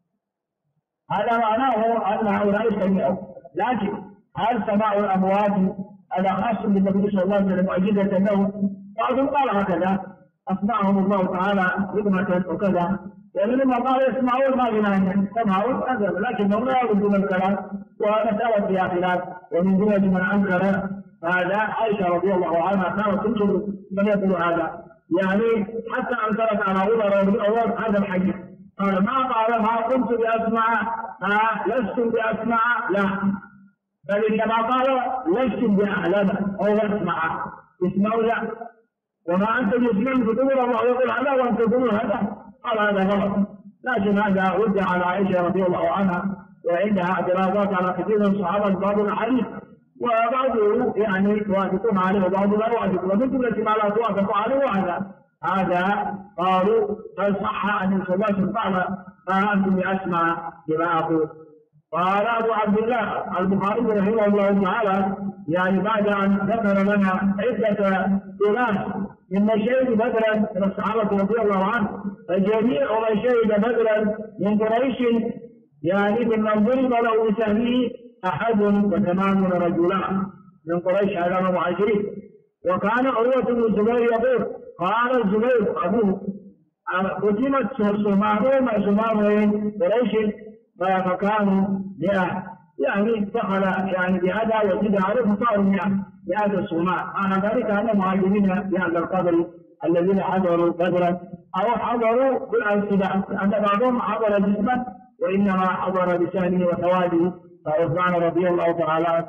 هذا معناه ان هؤلاء سمعوا لكن هل سماع الاموات هذا خاص بالنبي صلى الله عليه وسلم معجزة له بعضهم قال هكذا أصنعهم الله تعالى خدمة وكذا، يعني لما قال يسمعون ما بنا أن يسمعون هذا، لكنهم لا يردون الكلام، ومسألة فيها خلاف. ومن جملة من أنكر هذا عائشة رضي الله عنها كانت تنكر من يقول هذا، يعني حتى أنكرت على عمر رضي الله عنه هذا الحديث، قال ما كنت بأسمع، لست بأسمع، لا، بل إنما قال لست بأعلم أو أسمع، اسمعوا لا، وما أنت مسلم فتقول الله يقول هذا وأنت تقول هذا، قال هذا غلط. لكن هذا رد على عائشة رضي الله عنها، وعندها اعتراضات على كثير من الصحابة بعض الحديث، وبعضه يعني يوافقون عليه وبعضه لا يوافقون، ومن جملة ما لا توافق عليه هذا قالوا بل صح أن صلى الله عليه وسلم قال ما أنتم بأسمع بما أقول. قال أبو عبد الله البخاري رحمه الله تعالى يعني بعد أن ذكر لنا عدة أناس من شهد بدرا من الصحابة رضي الله عنه، فجميع من شهد بدرا من قريش يعني ممن ضرب له بسهمه 81 رجلا من قريش هذا المهاجرين. وكان عروة بن الزبير يقول قال الزبير أبوه قسمت سمامهم قريش فكانوا 100، يعني دخل يعني بهذا وزيد عليه فصاروا 100 بهذا السماء. معنى ذلك أن مهاجرين بهذا القدر الذين حضروا بدرا أو حضروا بالأنصبة، أن بعضهم حضر جسما وإنما حضر بسهمه وثواده فعثمان رضي الله تعالى عنه.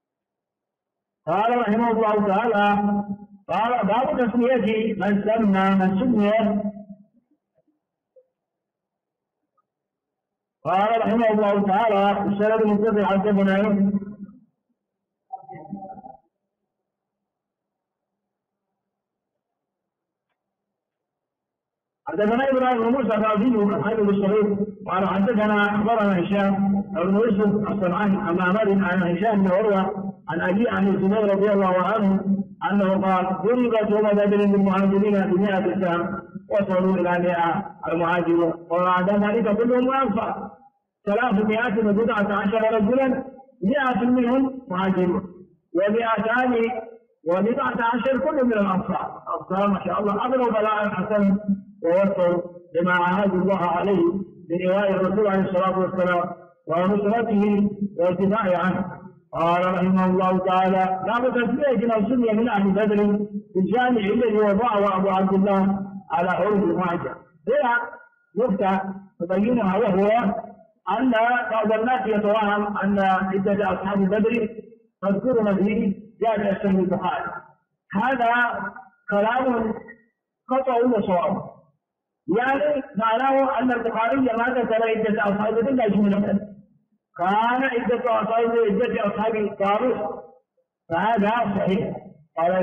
قال رحمه الله تعالى قال باب تسمية من سمي. قال رحمه الله تعالى السند المنتظر حدثنا ابراهيم بن موسى الرازي وحيد الصغير قال حدثنا اخبرنا هشام بن يوسف الصنعاني عن معمر عن هشام بن عروه عن ابي عن الزبير رضي الله عنه انه قال ضربت يوم بدر للمهاجرين ب100 سهم وصلوا الى 100 المهاجرون، وبعد ذلك كلهم انصار 319 رجلا 100 منهم مهاجرون و219 كل من الانصار. الانصار ما شاء الله امروا بلاء حسن ووصلوا لما عاهدوا الله عليه بإيواء الرسول عليه الصلاه والسلام ونصرته والدفاع عنه. قال رحمه الله تعالى باب تسمية من سمي من اهل بدر في الجامع الذي وضعه ابو عبد الله على حروف المعجم. هنا نكته تبينها وهو أن بعض الناس يتوهم أن عدة أصحاب بدر مذكورون في جامع صحيح البخاري. هذا كلام خطأ وصواب، يعني معناه أن البخاري ما ذكر عدة أصحاب بدر لا جملة، كان عدة أصحاب طارق، فهذا صحيح. قال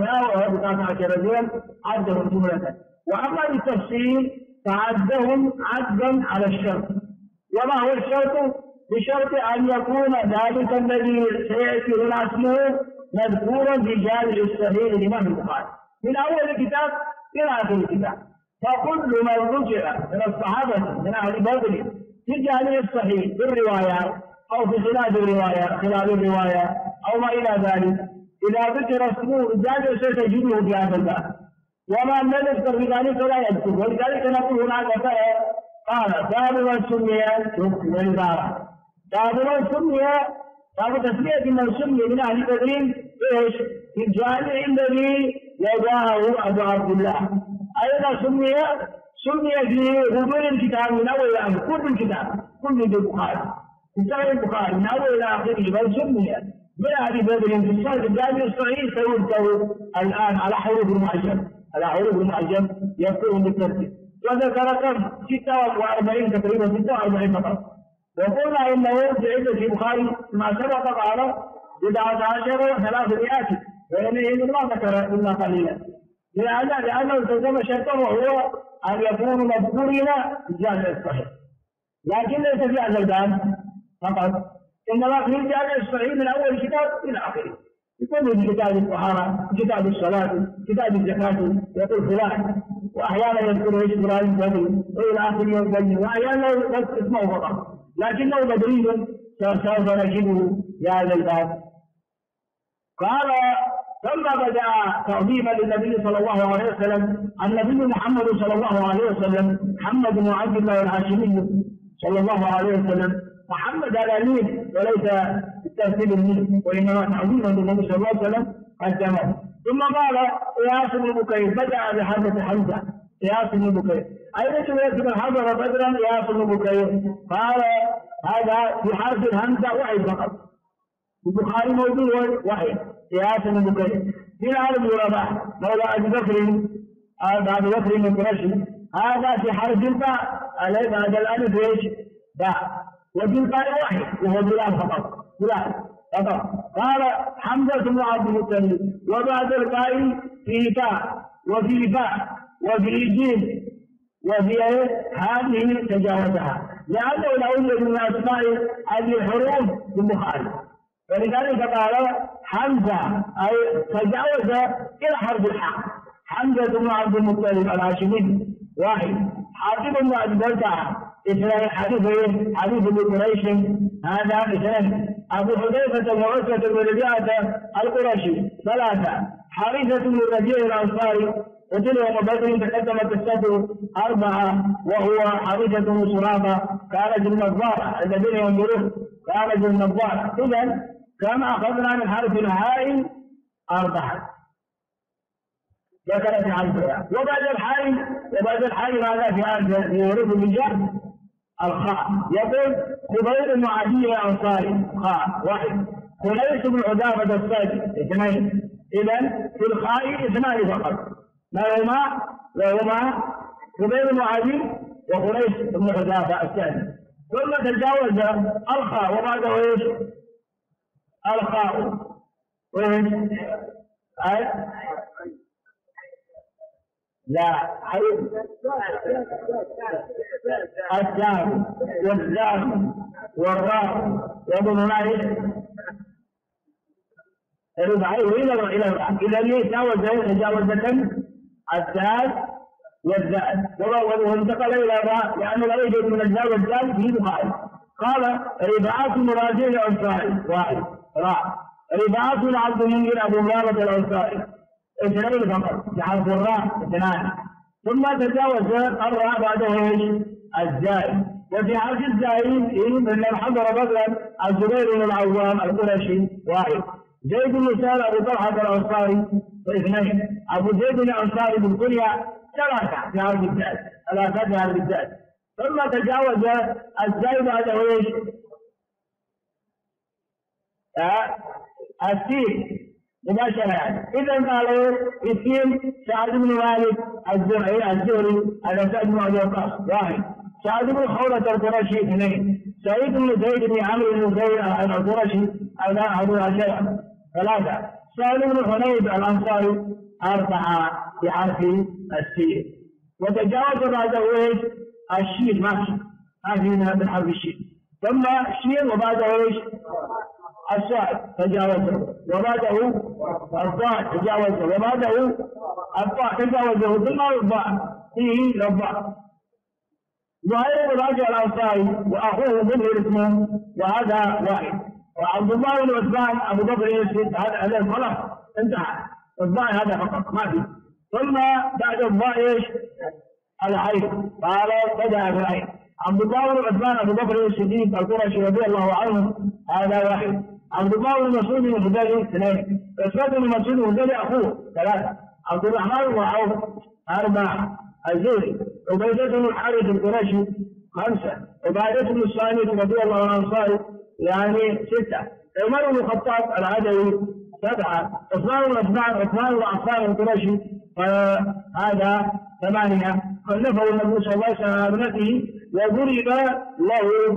319 رجلا عدهم جملة. وأما بالتفصيل فعدهم عدا على الشرط. وما هو الشرط؟ بشرط أن يكون ذلك الذي سيأتي هنا اسمه مذكورا في جامع الصحيح للإمام البخاري من أول الكتاب إلى آخر الكتاب. فكل من ذكر من الصحابة من أهل بدر في جامع الصحيح في الروايات أو في خلال الرواية أو ما إلى ذلك، إذا ذكر اسمه الجامع ستجده في هذا الباب، وما لم يذكر بذلك لا يذكر. ولذلك نقول هناك قال باب من سمي والعبارة باب من سمي، باب تسمية من سمي من أهل بدر إيش؟ في الجامع الذي وضعه أبو عبد الله. أيضا سمي في غضون الكتاب من أول إلى آخر، كل الكتاب كل البخاري في صحيح البخاري من أول إلى آخره، بل سمي من أهل بدر في الصحيح الجامع الصحيح سيذكر الآن على حروف المعجم يذكرهم بالترتيب. وذكر كم 46 تقريبا 46 فقط. وقلنا انه في عدة البخاري ما سبق قال 11 300، وإنه ما ذكر الا قليلا، لانه التزم شرطه وهو ان يكونوا مذكورين في الجامع الصحيح، لكن ليس في هذا الباب فقط، انما في الجامع الصحيح من اول الكتاب الى اخره، يكون في كتاب الطهارة، كتاب الصلاة، كتاب الزكاة يقول فلان، وأحيانا يذكر اسم فلان بدري وإلى آخر يوم بدري، وأحيانا يذكر اسمه فقط، لكنه بدري سوف نجده في هذا الباب. قال ثم بدأ تعظيما للنبي صلى الله عليه وسلم. النبي محمد صلى الله عليه وسلم محمد بن عبد الله الهاشمي صلى الله عليه وسلم. محمد على مين وليس بالترتيب المين، وإنما تعظيما للنبي صلى الله عليه وسلم قدمه. ثم قال إياس بن بكير، بدأ بحرب حمزة. إياس بن بكير أين تمثل حضر بدرا إياس بن بكير؟ قال هذا في حرب الهمزة واحد فقط، البخاري موجود واحد إياس بن بكير. بلال بن رباح مولى أبي بكر أبي بكر بن قريش، هذا في حرف الباء، عليه بعد الألف ايش؟ باء، وفي الباء واحد وهو بلال فقط، بلال فقط. قال حمزة بن عبد المطلب، وبعد الباء في تاء وفي باء وفي جيم وفي هذه تجاوزها، لأنه لا يوجد من أسماء هذه الحروف في البخاري، فلذلك قال حمزة أي تجاوز إلى حرف الحاء. حمزة بن عبد المطلب الهاشمي واحد، حاتم بن أبي بلتعة اثنين، حديث بن قريش هذا اثنين، أبو حذيفة بن عتبة بن ربيعة القرشي ثلاثة، حارثة بن ربيع الأنصاري قتل يوم بدر تقدمت السبع أربعة، وهو حارثة بن سراقة كانت النظار الذين ينظرون كانت النظار. إذا كما أخذنا من حرف الهاء أربعة ذكرت عنها. وبعد الحاء ماذا في حروف الرجال؟ الخاء. يقول خبير بن عدي الأنصاري خاء واحد، خليس بن عذافة السادي اثنين. إذا في الخاء اثنان فقط، وهما خبير بن عدي وخليس بن عذافة السادي. ثم تجاوز الخاء وبعده ايش؟ الخاء وايش؟ لا الدال والزال والراء وابن مالك ربعيه الى الراء. اذا تجاوز الدال والزال وانتقل الى الراء، لانه لا يوجد من الدال والزال في البخاري. قال رباعة مرادي الانصاري واحد راء، رباعة عبد المنذر ابو مرابة الانصاري اثنين فقط بحرف الراء اثنان. ثم تجاوز الراء بعده ايش؟ الزائد. وفي حرف الزائد من حضر بدرا الزبير بن العوام القرشي واحد، زيد بن سهل ابو طلحه الانصاري اثنين، ابو زيد الانصاري بالكنية ثلاثه في حرف الزائد، ثلاثه في حرف الزائد. ثم تجاوز الزائد بعده ايش؟ السين مباشرة يعني. إذا قالوا اسم سعد بن مالك الزهري على سعد بن أبي وقاص واحد، سعد بن خولة القرشي اثنين، سعيد بن زيد بن عمرو بن زيد القرشي أبو عشيرة ثلاثة، سعد بن حنيف الأنصاري أربعة بحرف السين. وتجاوز بعده ايش؟ الشين ماشي من حرف الشين. ثم الشين وبعده ايش؟ الصاد تجاوزه، وبعده الضاء تجاوزه، وبعده الضاء تجاوزه، ثم الضاء فيه الضاء. زهير بن رجع الانصاري واخوه منه اسمه، وهذا واحد. وعبد الله بن عثمان ابو بكر يسجد هذا خلاص انتهى، الضاء هذا فقط ما في. ثم بعد الضاء ايش؟ العين. قال بدأ بالعين. عبد الله بن عثمان ابو بكر الصديق القرشي رضي الله عنه هذا واحد، عبد الله بن مسعود الخدري اثنين، عثمان بن مسعود الخدري اخوه ثلاثه، عبد الرحمن بن عوف اربعه، الزهري، عبيده بن الحارث القرشي خمسه، عباده بن الصامت رضي الله عنه الانصاري يعني سته، عمر بن الخطاب العدوي سبعه، عثمان بن عفان القرشي هذا ثمانيه. خلفه النبي صلى الله عليه وسلم على ابنته وضرب له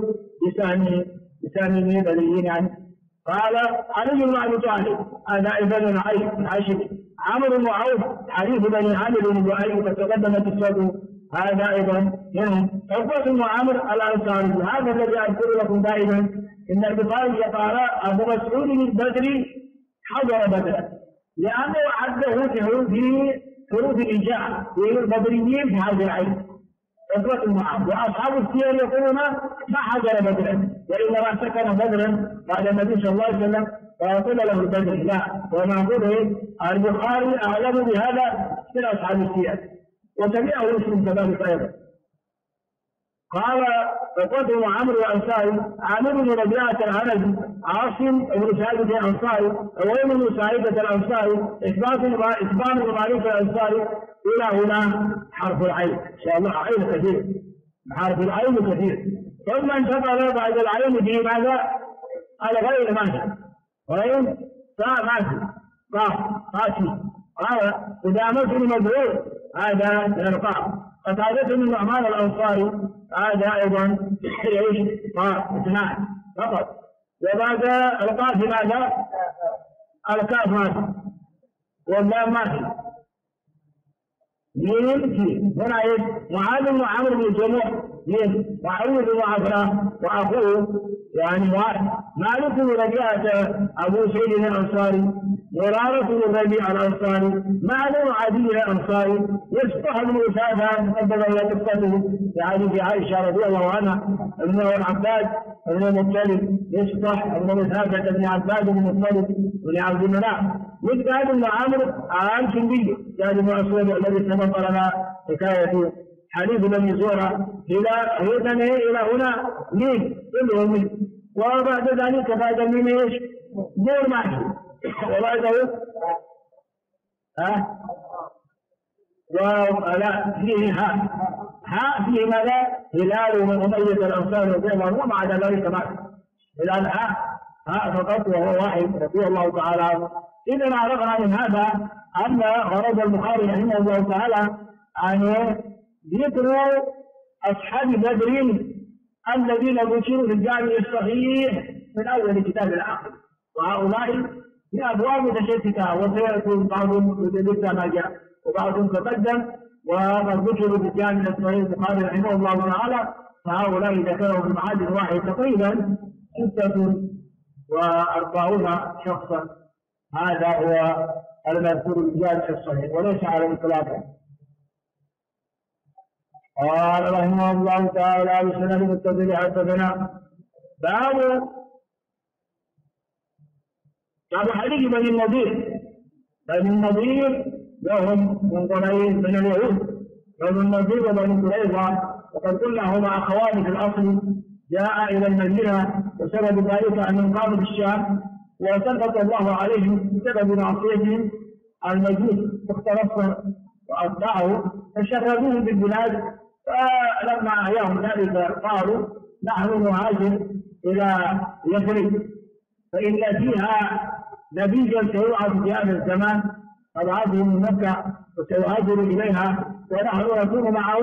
بسهم بنيين يعني. قال علي بن ابي طالب هذا ابن عشر، عمرو بن عوف حديث بني عامر بن لؤي وتقدمت الصدر هذا ايضا منهم، عقبه بن عمرو الانصاري. هذا الذي اذكر لكم دائما ان البخاري قال ابو مسعود البدري حضر بدرا، لانه عده في حروف الإنجاء والبدريين في هذه العين عقبة بن عمرو. وأصحاب السير يقولون ما حضر بدرا، وإنما سكن بدرا بعد النبي صلى الله عليه وسلم فقيل له البدري لا، ونقول البخاري أعلم بهذا من أصحاب السير، وتبعه مسلم كذلك أيضا. قال فقلت مع عمرو الأنصاري عامر بن ربيعة العنزي عاصم بن ثابت الأنصاري وابن بن سعيدة الأنصاري إثبان بن معروف الأنصاري إلى هنا حرف العين إن شاء الله عين كثير، حرف العين كثير. ثم انتقل بعد العين به ماذا؟ على غير ماشي غير ماشي قاسي. قال إذا مثل مبرور هذا من القاف. قتادة بن نعمان الأنصاري هذا أيضا يعيش اثنان فقط. وبعد القاف ماذا؟ الكاف ماشي واللام ماشي. مين هنا معاذ بن عمرو بن جموح مين وعروض بن عفراء واخوه يعني مالك بن ربيعة ابو سعيد الانصاري مرارة بن ربيعة الانصاري معن عدي الانصاري يصطح بن اسامة تقبل الى قصته يعني في عائشة رضي الله عنها ابن عباس ابن المطلب يصطح ابن مسافة بن عباس بن المطلب بن عبد المناف مجداد بن عمرو عن كندي جاد بن اسود الذي سبق لنا حكاية حديث بني زورة إلى هنا مين كلهم مين. وبعد ذلك بعد من ايش؟ دور معي وبعده ولا فيه ها فيه ماذا؟ هلال من أمية الأنصار رضي الله عنه ومع ذلك معي هلال ها فقط وهو واحد رضي الله تعالى عنه. إذا عرفنا من هذا أن غرض البخاري رحمه الله تعالى أن ذكر أصحاب بدر الذين ذكروا في الجامع الصحيح من أول كتاب الآخر، وهؤلاء في أبواب متشتتة وسيأتي بعضهم يتبع ما جاء وبعضهم تقدم وقد ذكروا في الجامع الصحيح البخاري رحمه الله تعالى. فهؤلاء ذكروا في المعاد الواحد تقريبا 46 شخصا. هذا هو المذكور في الجامع الصحيح وليس على الإطلاق. قال رحمه الله تعالى بسند المتصل حدثنا باب حديث بني النضير. بني النضير لهم من قريش من اليهود، بني النضير وبني قريظة وقد قلنا هما اخوان في الاصل جاء الى المدينه وسبب ذلك انهم قاموا في الشام وسلط الله عليهم بسبب معصيتهم المجوس فاختلصوا واتبعوا فشردوه بالبلاد. فلما أحياهم ذلك قالوا نحن نهاجر إلى يثرب فإن فيها نبيا سيبعث في هذا الزمان فبعثه من مكة وسيهاجر إليها ونحن نكون معه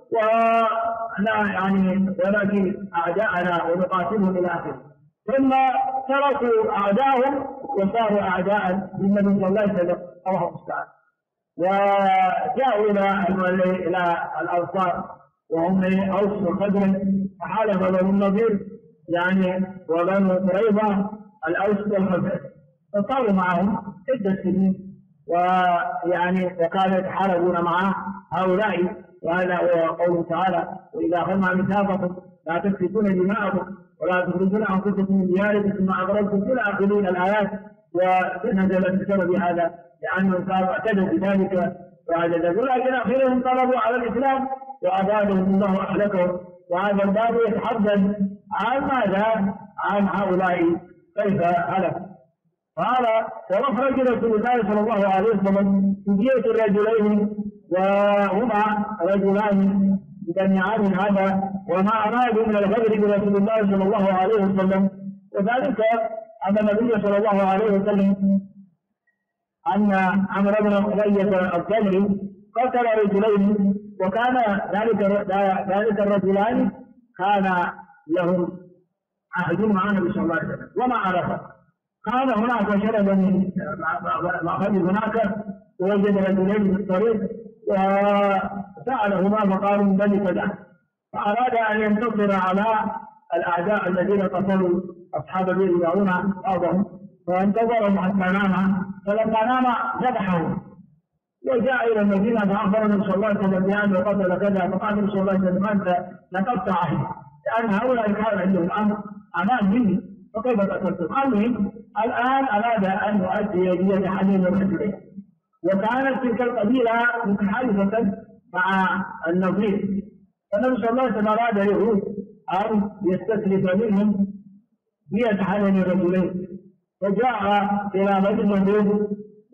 ولكن أعداءنا ونقاتلهم إلى آخره. ثم تركوا أعداءهم وصاروا أعداء للنبي صلى الله عليه وسلم الله المستعان. وجاءوا إلى الأنصار وهم أوس وخزرج فحالف بنو النضير وبنو قريظة الأوس والخزرج فصاروا معهم 6 سنين وكانوا يتحاربون مع هؤلاء. وهذا هو قوله تعالى وإذا أخذنا ميثاقكم لا تسفكون دماءكم ولا تخرجون أنفسكم من دياركم ثم أغرقتم إلى آخر الآيات. ونزلت بسبب هذا لأنهم كانوا اعتدوا بذلك وعجزوا، لكن أخيرا طلبوا على الإسلام وأبادهم الله وأهلكهم. وهذا الباب يتحدث عن ماذا؟ عن هؤلاء كيف هلك. قال ورفرج رسول الله صلى الله عليه وسلم في دية الرجلين وهما رجلان بني عامر هذا وما أرادوا من الغدر برسول الله صلى الله عليه وسلم. وذلك أن النبي صلى الله عليه وسلم أن عمرو بن أمية الضمري قتل رجلين وكان ذلك الرجلان كان لهم عهد مع النبي صلى الله عليه وسلم وما عرفه. كان هناك شرب من مأخذ هناك ووجد رجلين في الطريق وسألهما فقالوا من بني كذا، فأراد أن ينتصر على الأعداء الذين قتلوا أصحاب البئر هنا بعضهم فانتظرهم حتى نام، فلما نام ذبحه وجاء إلى المدينة فأخبر النبي صلى الله عليه وسلم بأنه قتل كذا. فقال النبي صلى الله عليه وسلم أنت نقضت عهدي لأن هؤلاء كان عندهم أمر أمان مني فكيف قتلتم؟ المهم الآن أراد أن يؤدي دية حميم الرجلين، وكانت تلك القبيلة متحالفة مع النظير، فالنبي صلى الله عليه وسلم أراد اليهود أن يستسلف منهم دية حميم الرجلين، فجاء إلى بني النظير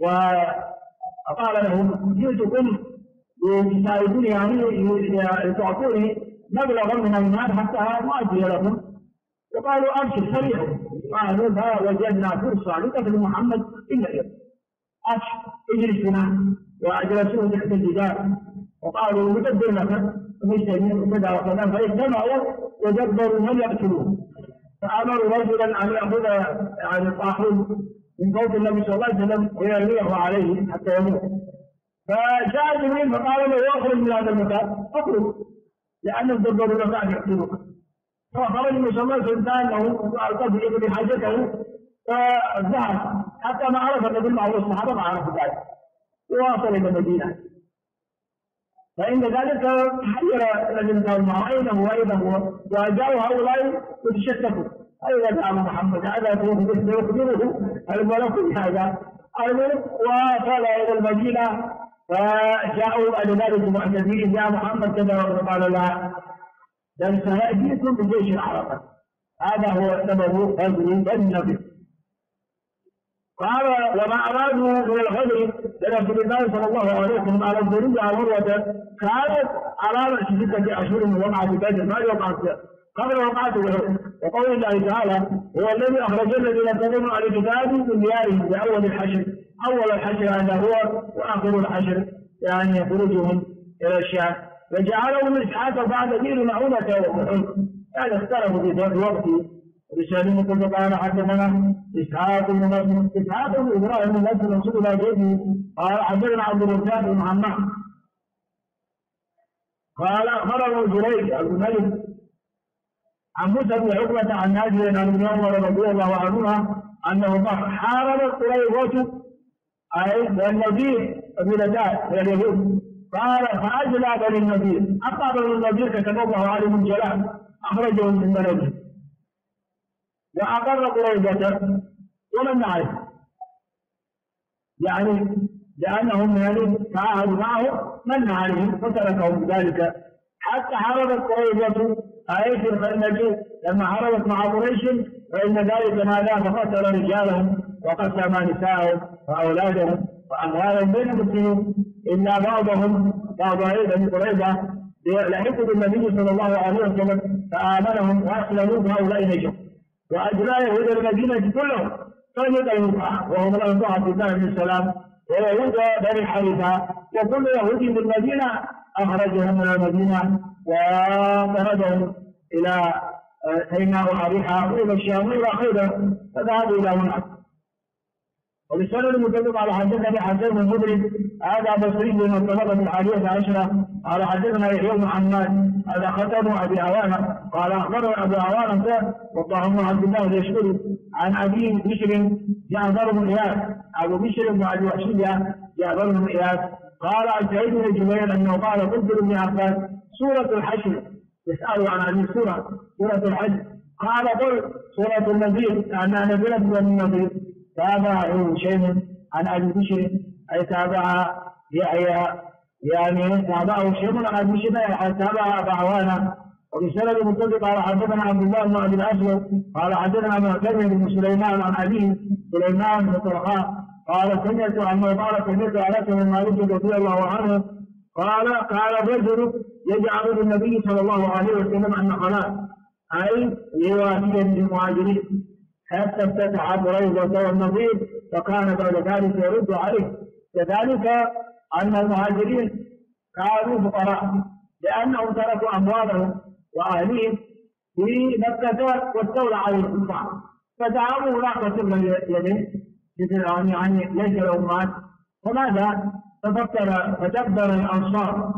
وقال لهم جئتكم لتساعدوني يعني لتعطوني مبلغا من المال حتى أؤدي لكم، وقالوا أبشر سريعا، قالوا فوجدنا فرصة لقتل محمد إلا اليوم، أبشر اجلس بنا، وأجلسوه تحت الجدار وقالوا ندبر لك ومجتمعين وكذا وكذا، فاجتمعوا ودبروا من يقتلوه، فأمروا رجلا أن يأخذ يعني الطاحون من فوق النبي صلى الله عليه وسلم ويرميه عليه حتى يموت، فجاء جبريل فقال له اخرج من هذا المكان، اخرج لأنهم دبروا لك أن يقتلوك، فخرج النبي صلى الله عليه وسلم أنه القتل يقضي حاجته فذهب حتى ما عرف النبي معه الصحابة ما عرفوا ذلك، وواصل إلى المدينة، فإن ذلك تحير الذين كانوا معه أين هو وجاءوا هؤلاء يتشككوا أين ذهب محمد، هذا يخبره الملك بهذا، الملك وصل إلى المدينة فجاءوا بعد ذلك معتذرين يا محمد كذا، قال لا بل سيأتيكم بجيش العرب، هذا هو سبب غزو النبي. قال وما أرادوا من الغزو لرسول الله صلى الله عليه وسلم على الذرية عروة كانت على رأس 6 أشهر من وقعة بدر، ما وقعت قبل وقعة أحد، وقول الله تعالى هو الذي أخرج الذين كفروا على الكتاب من ديارهم بأول الحشر، أول الحشر هذا هو وآخر الحشر يعني خروجهم إلى الشام، وجعلهم إسحاق بعد دين معونة وحكم، يعني اختلفوا في ذات الوقت. رسالة كل قال حدثنا إسحاق بن نصر إسحاق بن إبراهيم بن نصر رسول الله جدي قال حدثنا عبد الرزاق بن محمد قال أخبره جريج عبد الملك عن موسى بن عقبة عن ناجي عن ابن عمر رضي الله عنهما أنه حارب قريظة أي النذير قبيلتان من اليهود، قال فأجلى بني النذير، أقى بني النذير كتب الله عليهم الجلال أخرجهم من بلده، وأقر قريظة ومن نعرف يعني لأنهم يعني تعاهدوا معه من عليهم فتركهم ذلك حتى حاربت قريظة أي في النجوم لما حاربت مع قريش، فإن ذلك ماذا فقتل رجالهم وقسم نساءهم وأولادهم وأموالهم بين المسلمين إلا بعض بني قريظة لحقوا بالنبي صلى الله عليه وسلم فآمنهم وأسلموا فهؤلاء نجوا، وأجلى يهود المدينة كلهم فجد ينفع وهم الأنصار عبد الله بن السلام ويهود بني حنيفة وكل يهودي في المدينة أخرجهم من المدينة وطردهم إلى سيناء وأريحة وإلى الشام وإلى خيبر فذهبوا إلى هناك. وبالسند المتفق على حدثنا حسين بن مدرك هذا بصري بن الطبقة الحادية عشرة قال حدثنا يحيى بن حماد هذا ختم أبي عوانة قال أخبرنا أبو عوانة واللهم عبد الله يشكره عن أبي بشر جعفر بن إياس أبو بشر بن أبي وحشية جعفر بن إياس قال عن سعيد بن جبير أنه قال قلت لابن عباس سورة الحشر يسأل عن هذه السورة سورة الحج قال قل سورة النذير أنها نزلت من النذير تابعه شيء عن أبي بشر أي تابع يحيى يعني تابعه شيء عن أبي بشر تابع أبا عوانة. وبسند متفق على حدثنا عبد الله بن أبي الأسود قال حدثنا معتمر بن سليمان عن أبيه سليمان بن طرخاء قال سمعت عنه قال سمعت على بن مالك رضي الله عنه قال رجل يجعل بالنبي صلى الله عليه وسلم أن خلاص أي يوافي المهاجرين حتى افتتح قريظة والنظير فكان بعد ذلك يرد عليه، كذلك أن المهاجرين كانوا فقراء لأنهم تركوا أموالهم وأهليهم في مكة واستولى على الكفار فدعوا هناك سر يديه يعني ليس لهم مال، فماذا فتكبر الأنصار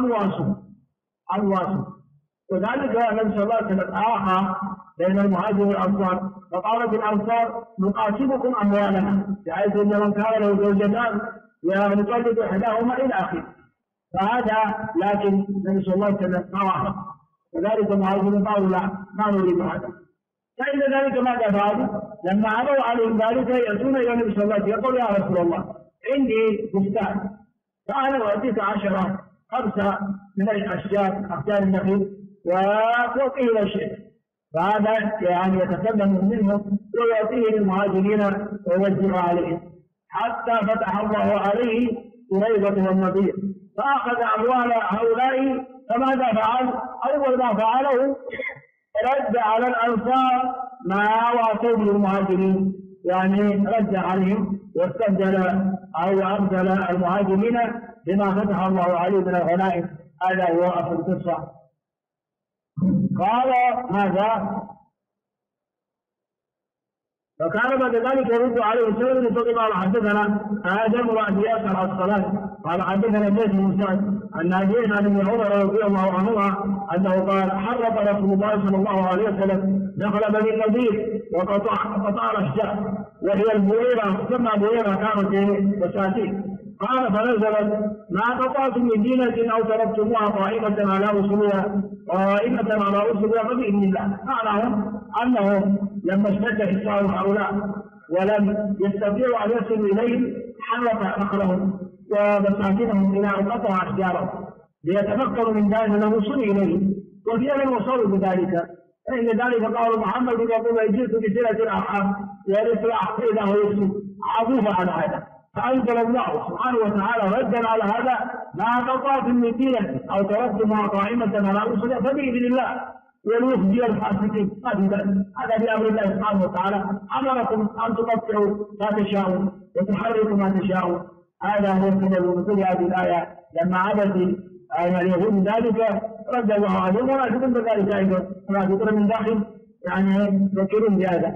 أنواسهم وذلك النبي صلى الله عليه وسلم آخى بين المهاجر والأنصار فقالت الأنصار نقاسمكم أموالنا بحيث أن من كان له زوجتان نطلق إحداهما إلى آخره، فهذا لكن النبي صلى الله عليه وسلم ما وافق، وذلك المهاجرون قالوا لا ما نريد هذا، فإن ذلك ماذا فعلوا؟ لما عرضوا عليهم ذلك يأتون إلى النبي صلى الله عليه وسلم يقول يا رسول الله عندي بستان فأنا أعطيك 5 من الأشجار أشجار النخيل وفوقه شيء، فهذا يعني يتكلم منهم ويعطيه للمهاجرين ويوزع عليهم حتى فتح الله عليه قريظة والنضير فأخذ أموال هؤلاء. فماذا فعل؟ أول ما فعله رد على الأنصار ما وصوا به المهاجرين، يعني رد عليهم واستبدل أو أبدل المهاجرين بما فتح الله عليه من الغنائم. هذا هو أصل القصة. قال ماذا؟ فكان بعد ذلك يرد عليه السلام فقال حدثنا آدم بن ياسر الصلاة قال حدثنا الليث بن سعد عن نافع عن ابن عمر رضي الله عنهما أنه قال حرق رسول الله صلى الله عليه وسلم نخل بني النضير وقطع الأشجار وهي البويرة ثم بويرة كانت بساتين. قال فنزلت ما قطعتم من دينة أو تركتموها قائمة على أصولها فبإذن الله. معناهم أنهم لما اشتد حصار هؤلاء ولم يستطيعوا أن يصلوا إليهم حرق نخلهم وبساتينهم إلى أن قطع أشجارهم ليتفكروا من ذلك أنهم وصلوا إليهم وفعلا وصلوا بذلك. فإن ذلك قال محمد يقول جئت بصلة الأرحام والإصلاح فإذا هو يسلم عظيم على هذا. فأنزل الله سبحانه وتعالى ردا على هذا ما قطعتم من دينة أو تركتموها قائمة على أصولها فبإذن الله وليخزي الفاسقين. هذا بأمر الله سبحانه وتعالى أمركم أن تقطعوا ما تشاءون وتحركوا ما تشاءون. هذا هو السبب في هذه الآية لما عبد اليهود ذلك رد الله عليهم وناسبون بذلك أيضا وناسبون من داخل يعني يفكرون بهذا.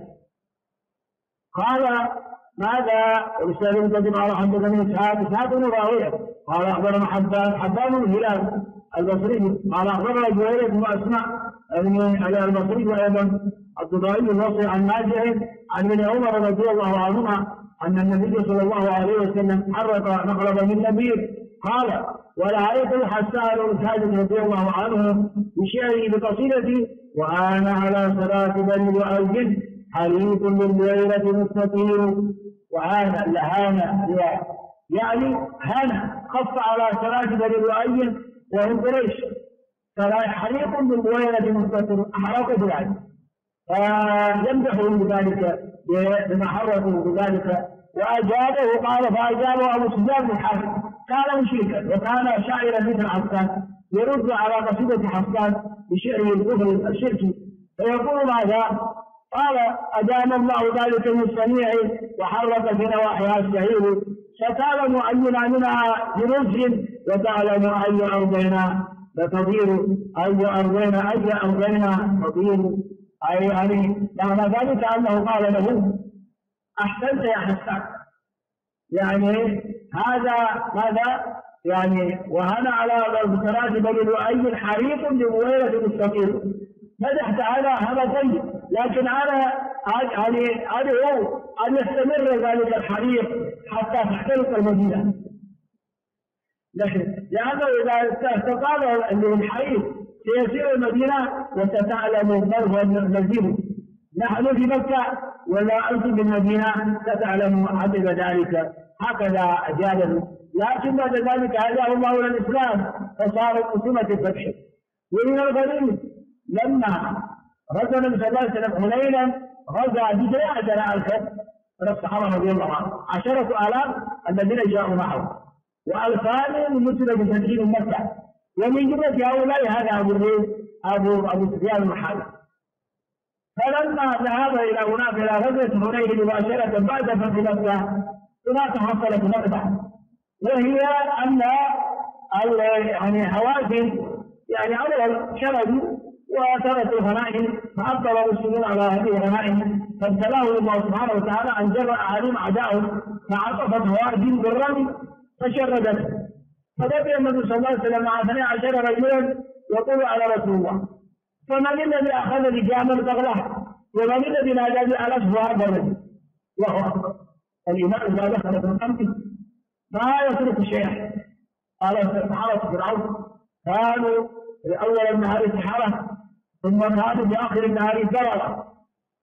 قال ماذا؟ ورسالة كتب على حدثني إسحاق بن راهويه قال أخبرنا حبان بن هلال البصري قال أخبرنا جويرية بن أسماء البصري وأيضا الضبائي الوصي عن نافع عن ابن عمر رضي الله عنهما أن النبي صلى الله عليه وسلم حرق نخل بني النضير. قال ولعيت حسان بن ثابت رضي الله عنه بشعره بقصيدته وأنا على صلاة بني لؤي حليف بالبعيرة مستطير. وهذا لهانا يعني هانا خف على صلاة بني لؤي وهم قريش حليف بالبعيرة مستطير أحرقوا بذلك فيمدحهم بذلك بما حرقوا بذلك. وأجابه قال فأجابه أبو سفيان بن حارث كان مشركا وكان شاعرا مثل حسان يرد على قصيدة حسان بشعره الكفر الشركي فيقول ماذا؟ قال أدام الله ذلك من السميع وحرك في نواحيها الشهير ستعلم أينا منها برزق وتعلم أي أرضنا لتطير أي أرضنا تطير. أي يعني معنى ذلك أنه قال له أحسنت يا حسان يعني هذا ماذا؟ يعني وهنا على صلاة بني لؤي حريق ببويرة مستطير. مدحت هذا طيب لكن يعني أدعو أن يستمر ذلك الحريق حتى تحترق المدينة لأنه إذا استطال الحريق سيسير المدينة وستعلم من هو المزيد. نحن في مكة ولا أنتم بالمدينة ستعلم عدد ذلك. هكذا أجابه. لكن بعد ذلك هداه الله إلى الإسلام فصارت أسمة الفتح. ومن الغريب لما غزا النبي صلى الله عليه وسلم حنينا غزا ب10,000 من الصحابة رضي الله عنهم 10,000 الذين جاءوا معه و2000 مسلم بتدخين مكة. ومن جملة هؤلاء هذا أبو سفيان بن حارث. فلما ذهب إلى هناك إلى غزوة حنين مباشرة بعد فتح مكة هناك حصلت نقطة وهي أن يعني هوازن يعني أول شردوا وتركوا الغنائم فأبطل المسلمون على هذه الغنائم فابتلاه الله سبحانه وتعالى أن جرى عليهم أعداءهم فعطفت هوازن بالرمي فشردت. فبقي النبي صلى الله عليه وسلم مع 12 رجلا يقول على رسول الله فمن الذي أخذ لجام البغلة ومن الذي نادى بألف وهذا الرجل. الله أكبر. الإيمان إذا دخل في القلب ما يترك شيئا. قال السحرة فرعون كانوا في أول النهار سحرة ثم كانوا في آخر النهار كفرة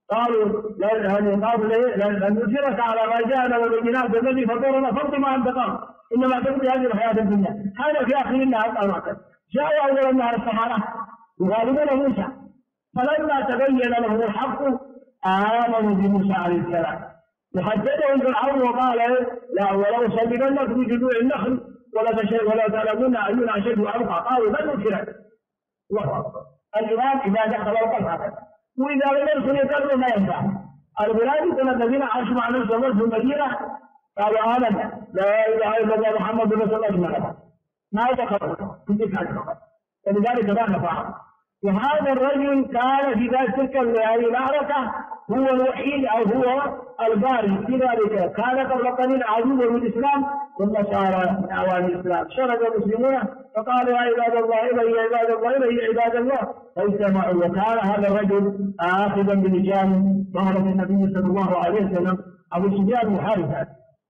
قالوا لن نجرك على ما جاءنا والبينات الذي فطرنا فرض ما انت قال انما تقضي هذه الحياه الدنيا. هذا في اخر النهار قال جاءوا اول النهار السحره يغالبون موسى فلما تبين لهم الحق امنوا بموسى عليه السلام وحددهم فرعون وقال لا ولو صلبنكم بجذوع النخل ولا تعلمون اينا اشد وابقى. قالوا بل نكرك. الله اكبر. الامام اذا دخل القلب هكذا واذا لم يدخل يقرر ما ينفع. المنافقون الذين عاشوا مع النبي صلى الله عليه وسلم في المدينه قالوا امنا لا اله الا الله محمد رسول الله ما دخلوا في تلك الحلقه ولذلك ما نفعهم. وهذا الرجل كان في تلك المعركه هو الوحيد او هو الباري في ذلك. كان قبل قليل عدوا للاسلام ثم صار من اعوان الاسلام. شرد المسلمون فقالوا يا عباد الله الي عباد الله الي عباد الله فاجتمعوا. وكان هذا الرجل اخذا بلجام ظهر النبي صلى الله عليه وسلم ابو سفيان بن حارثه.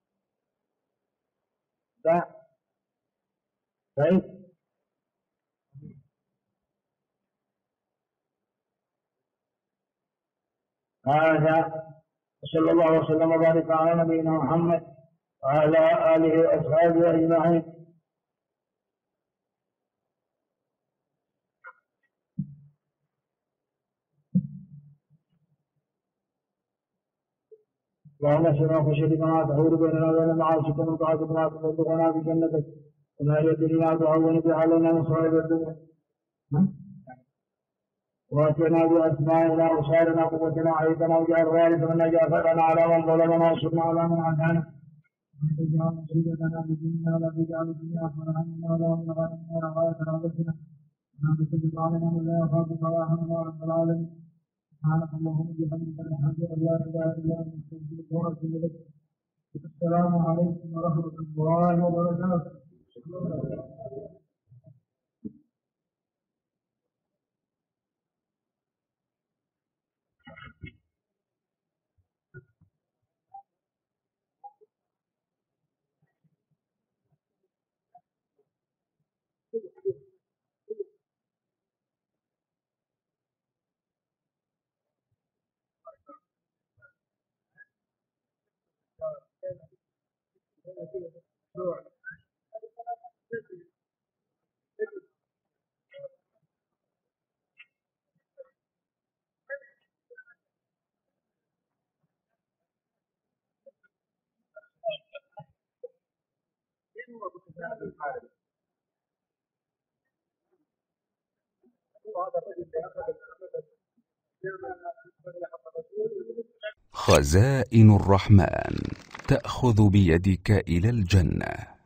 طيب هذا صلى الله وسلم وبارك على نبينا محمد وعلى اله واصحابه اجمعين. اللهم اشرنا خشيتك ما تحول بيننا وبين معاصيك ومن طاعتك ما تبلغنا بجنتك وما يدرنا تعون بحالنا من صائب الدنيا واتنا باسمائنا وصارنا قوتنا وحيدنا وجعل وارث منا جعفرنا على من ظلمنا وانصرنا على من عادانا ولا تجعل مصيبتنا في ديننا ولا تجعل الدنيا اكبر همنا ولا مبلغ علمنا ولا غايه رغبتنا ولا تسلط علينا من لا يخافك ولا يرحمنا يا رب العالمين. سبحانك اللهم وبحمدك نشهد ان لا اله الا انت نستغفرك ونتوب اليك. السلام عليكم ورحمه الله وبركاته. خزائن الرحمن تأخذ بيدك إلى الجنة.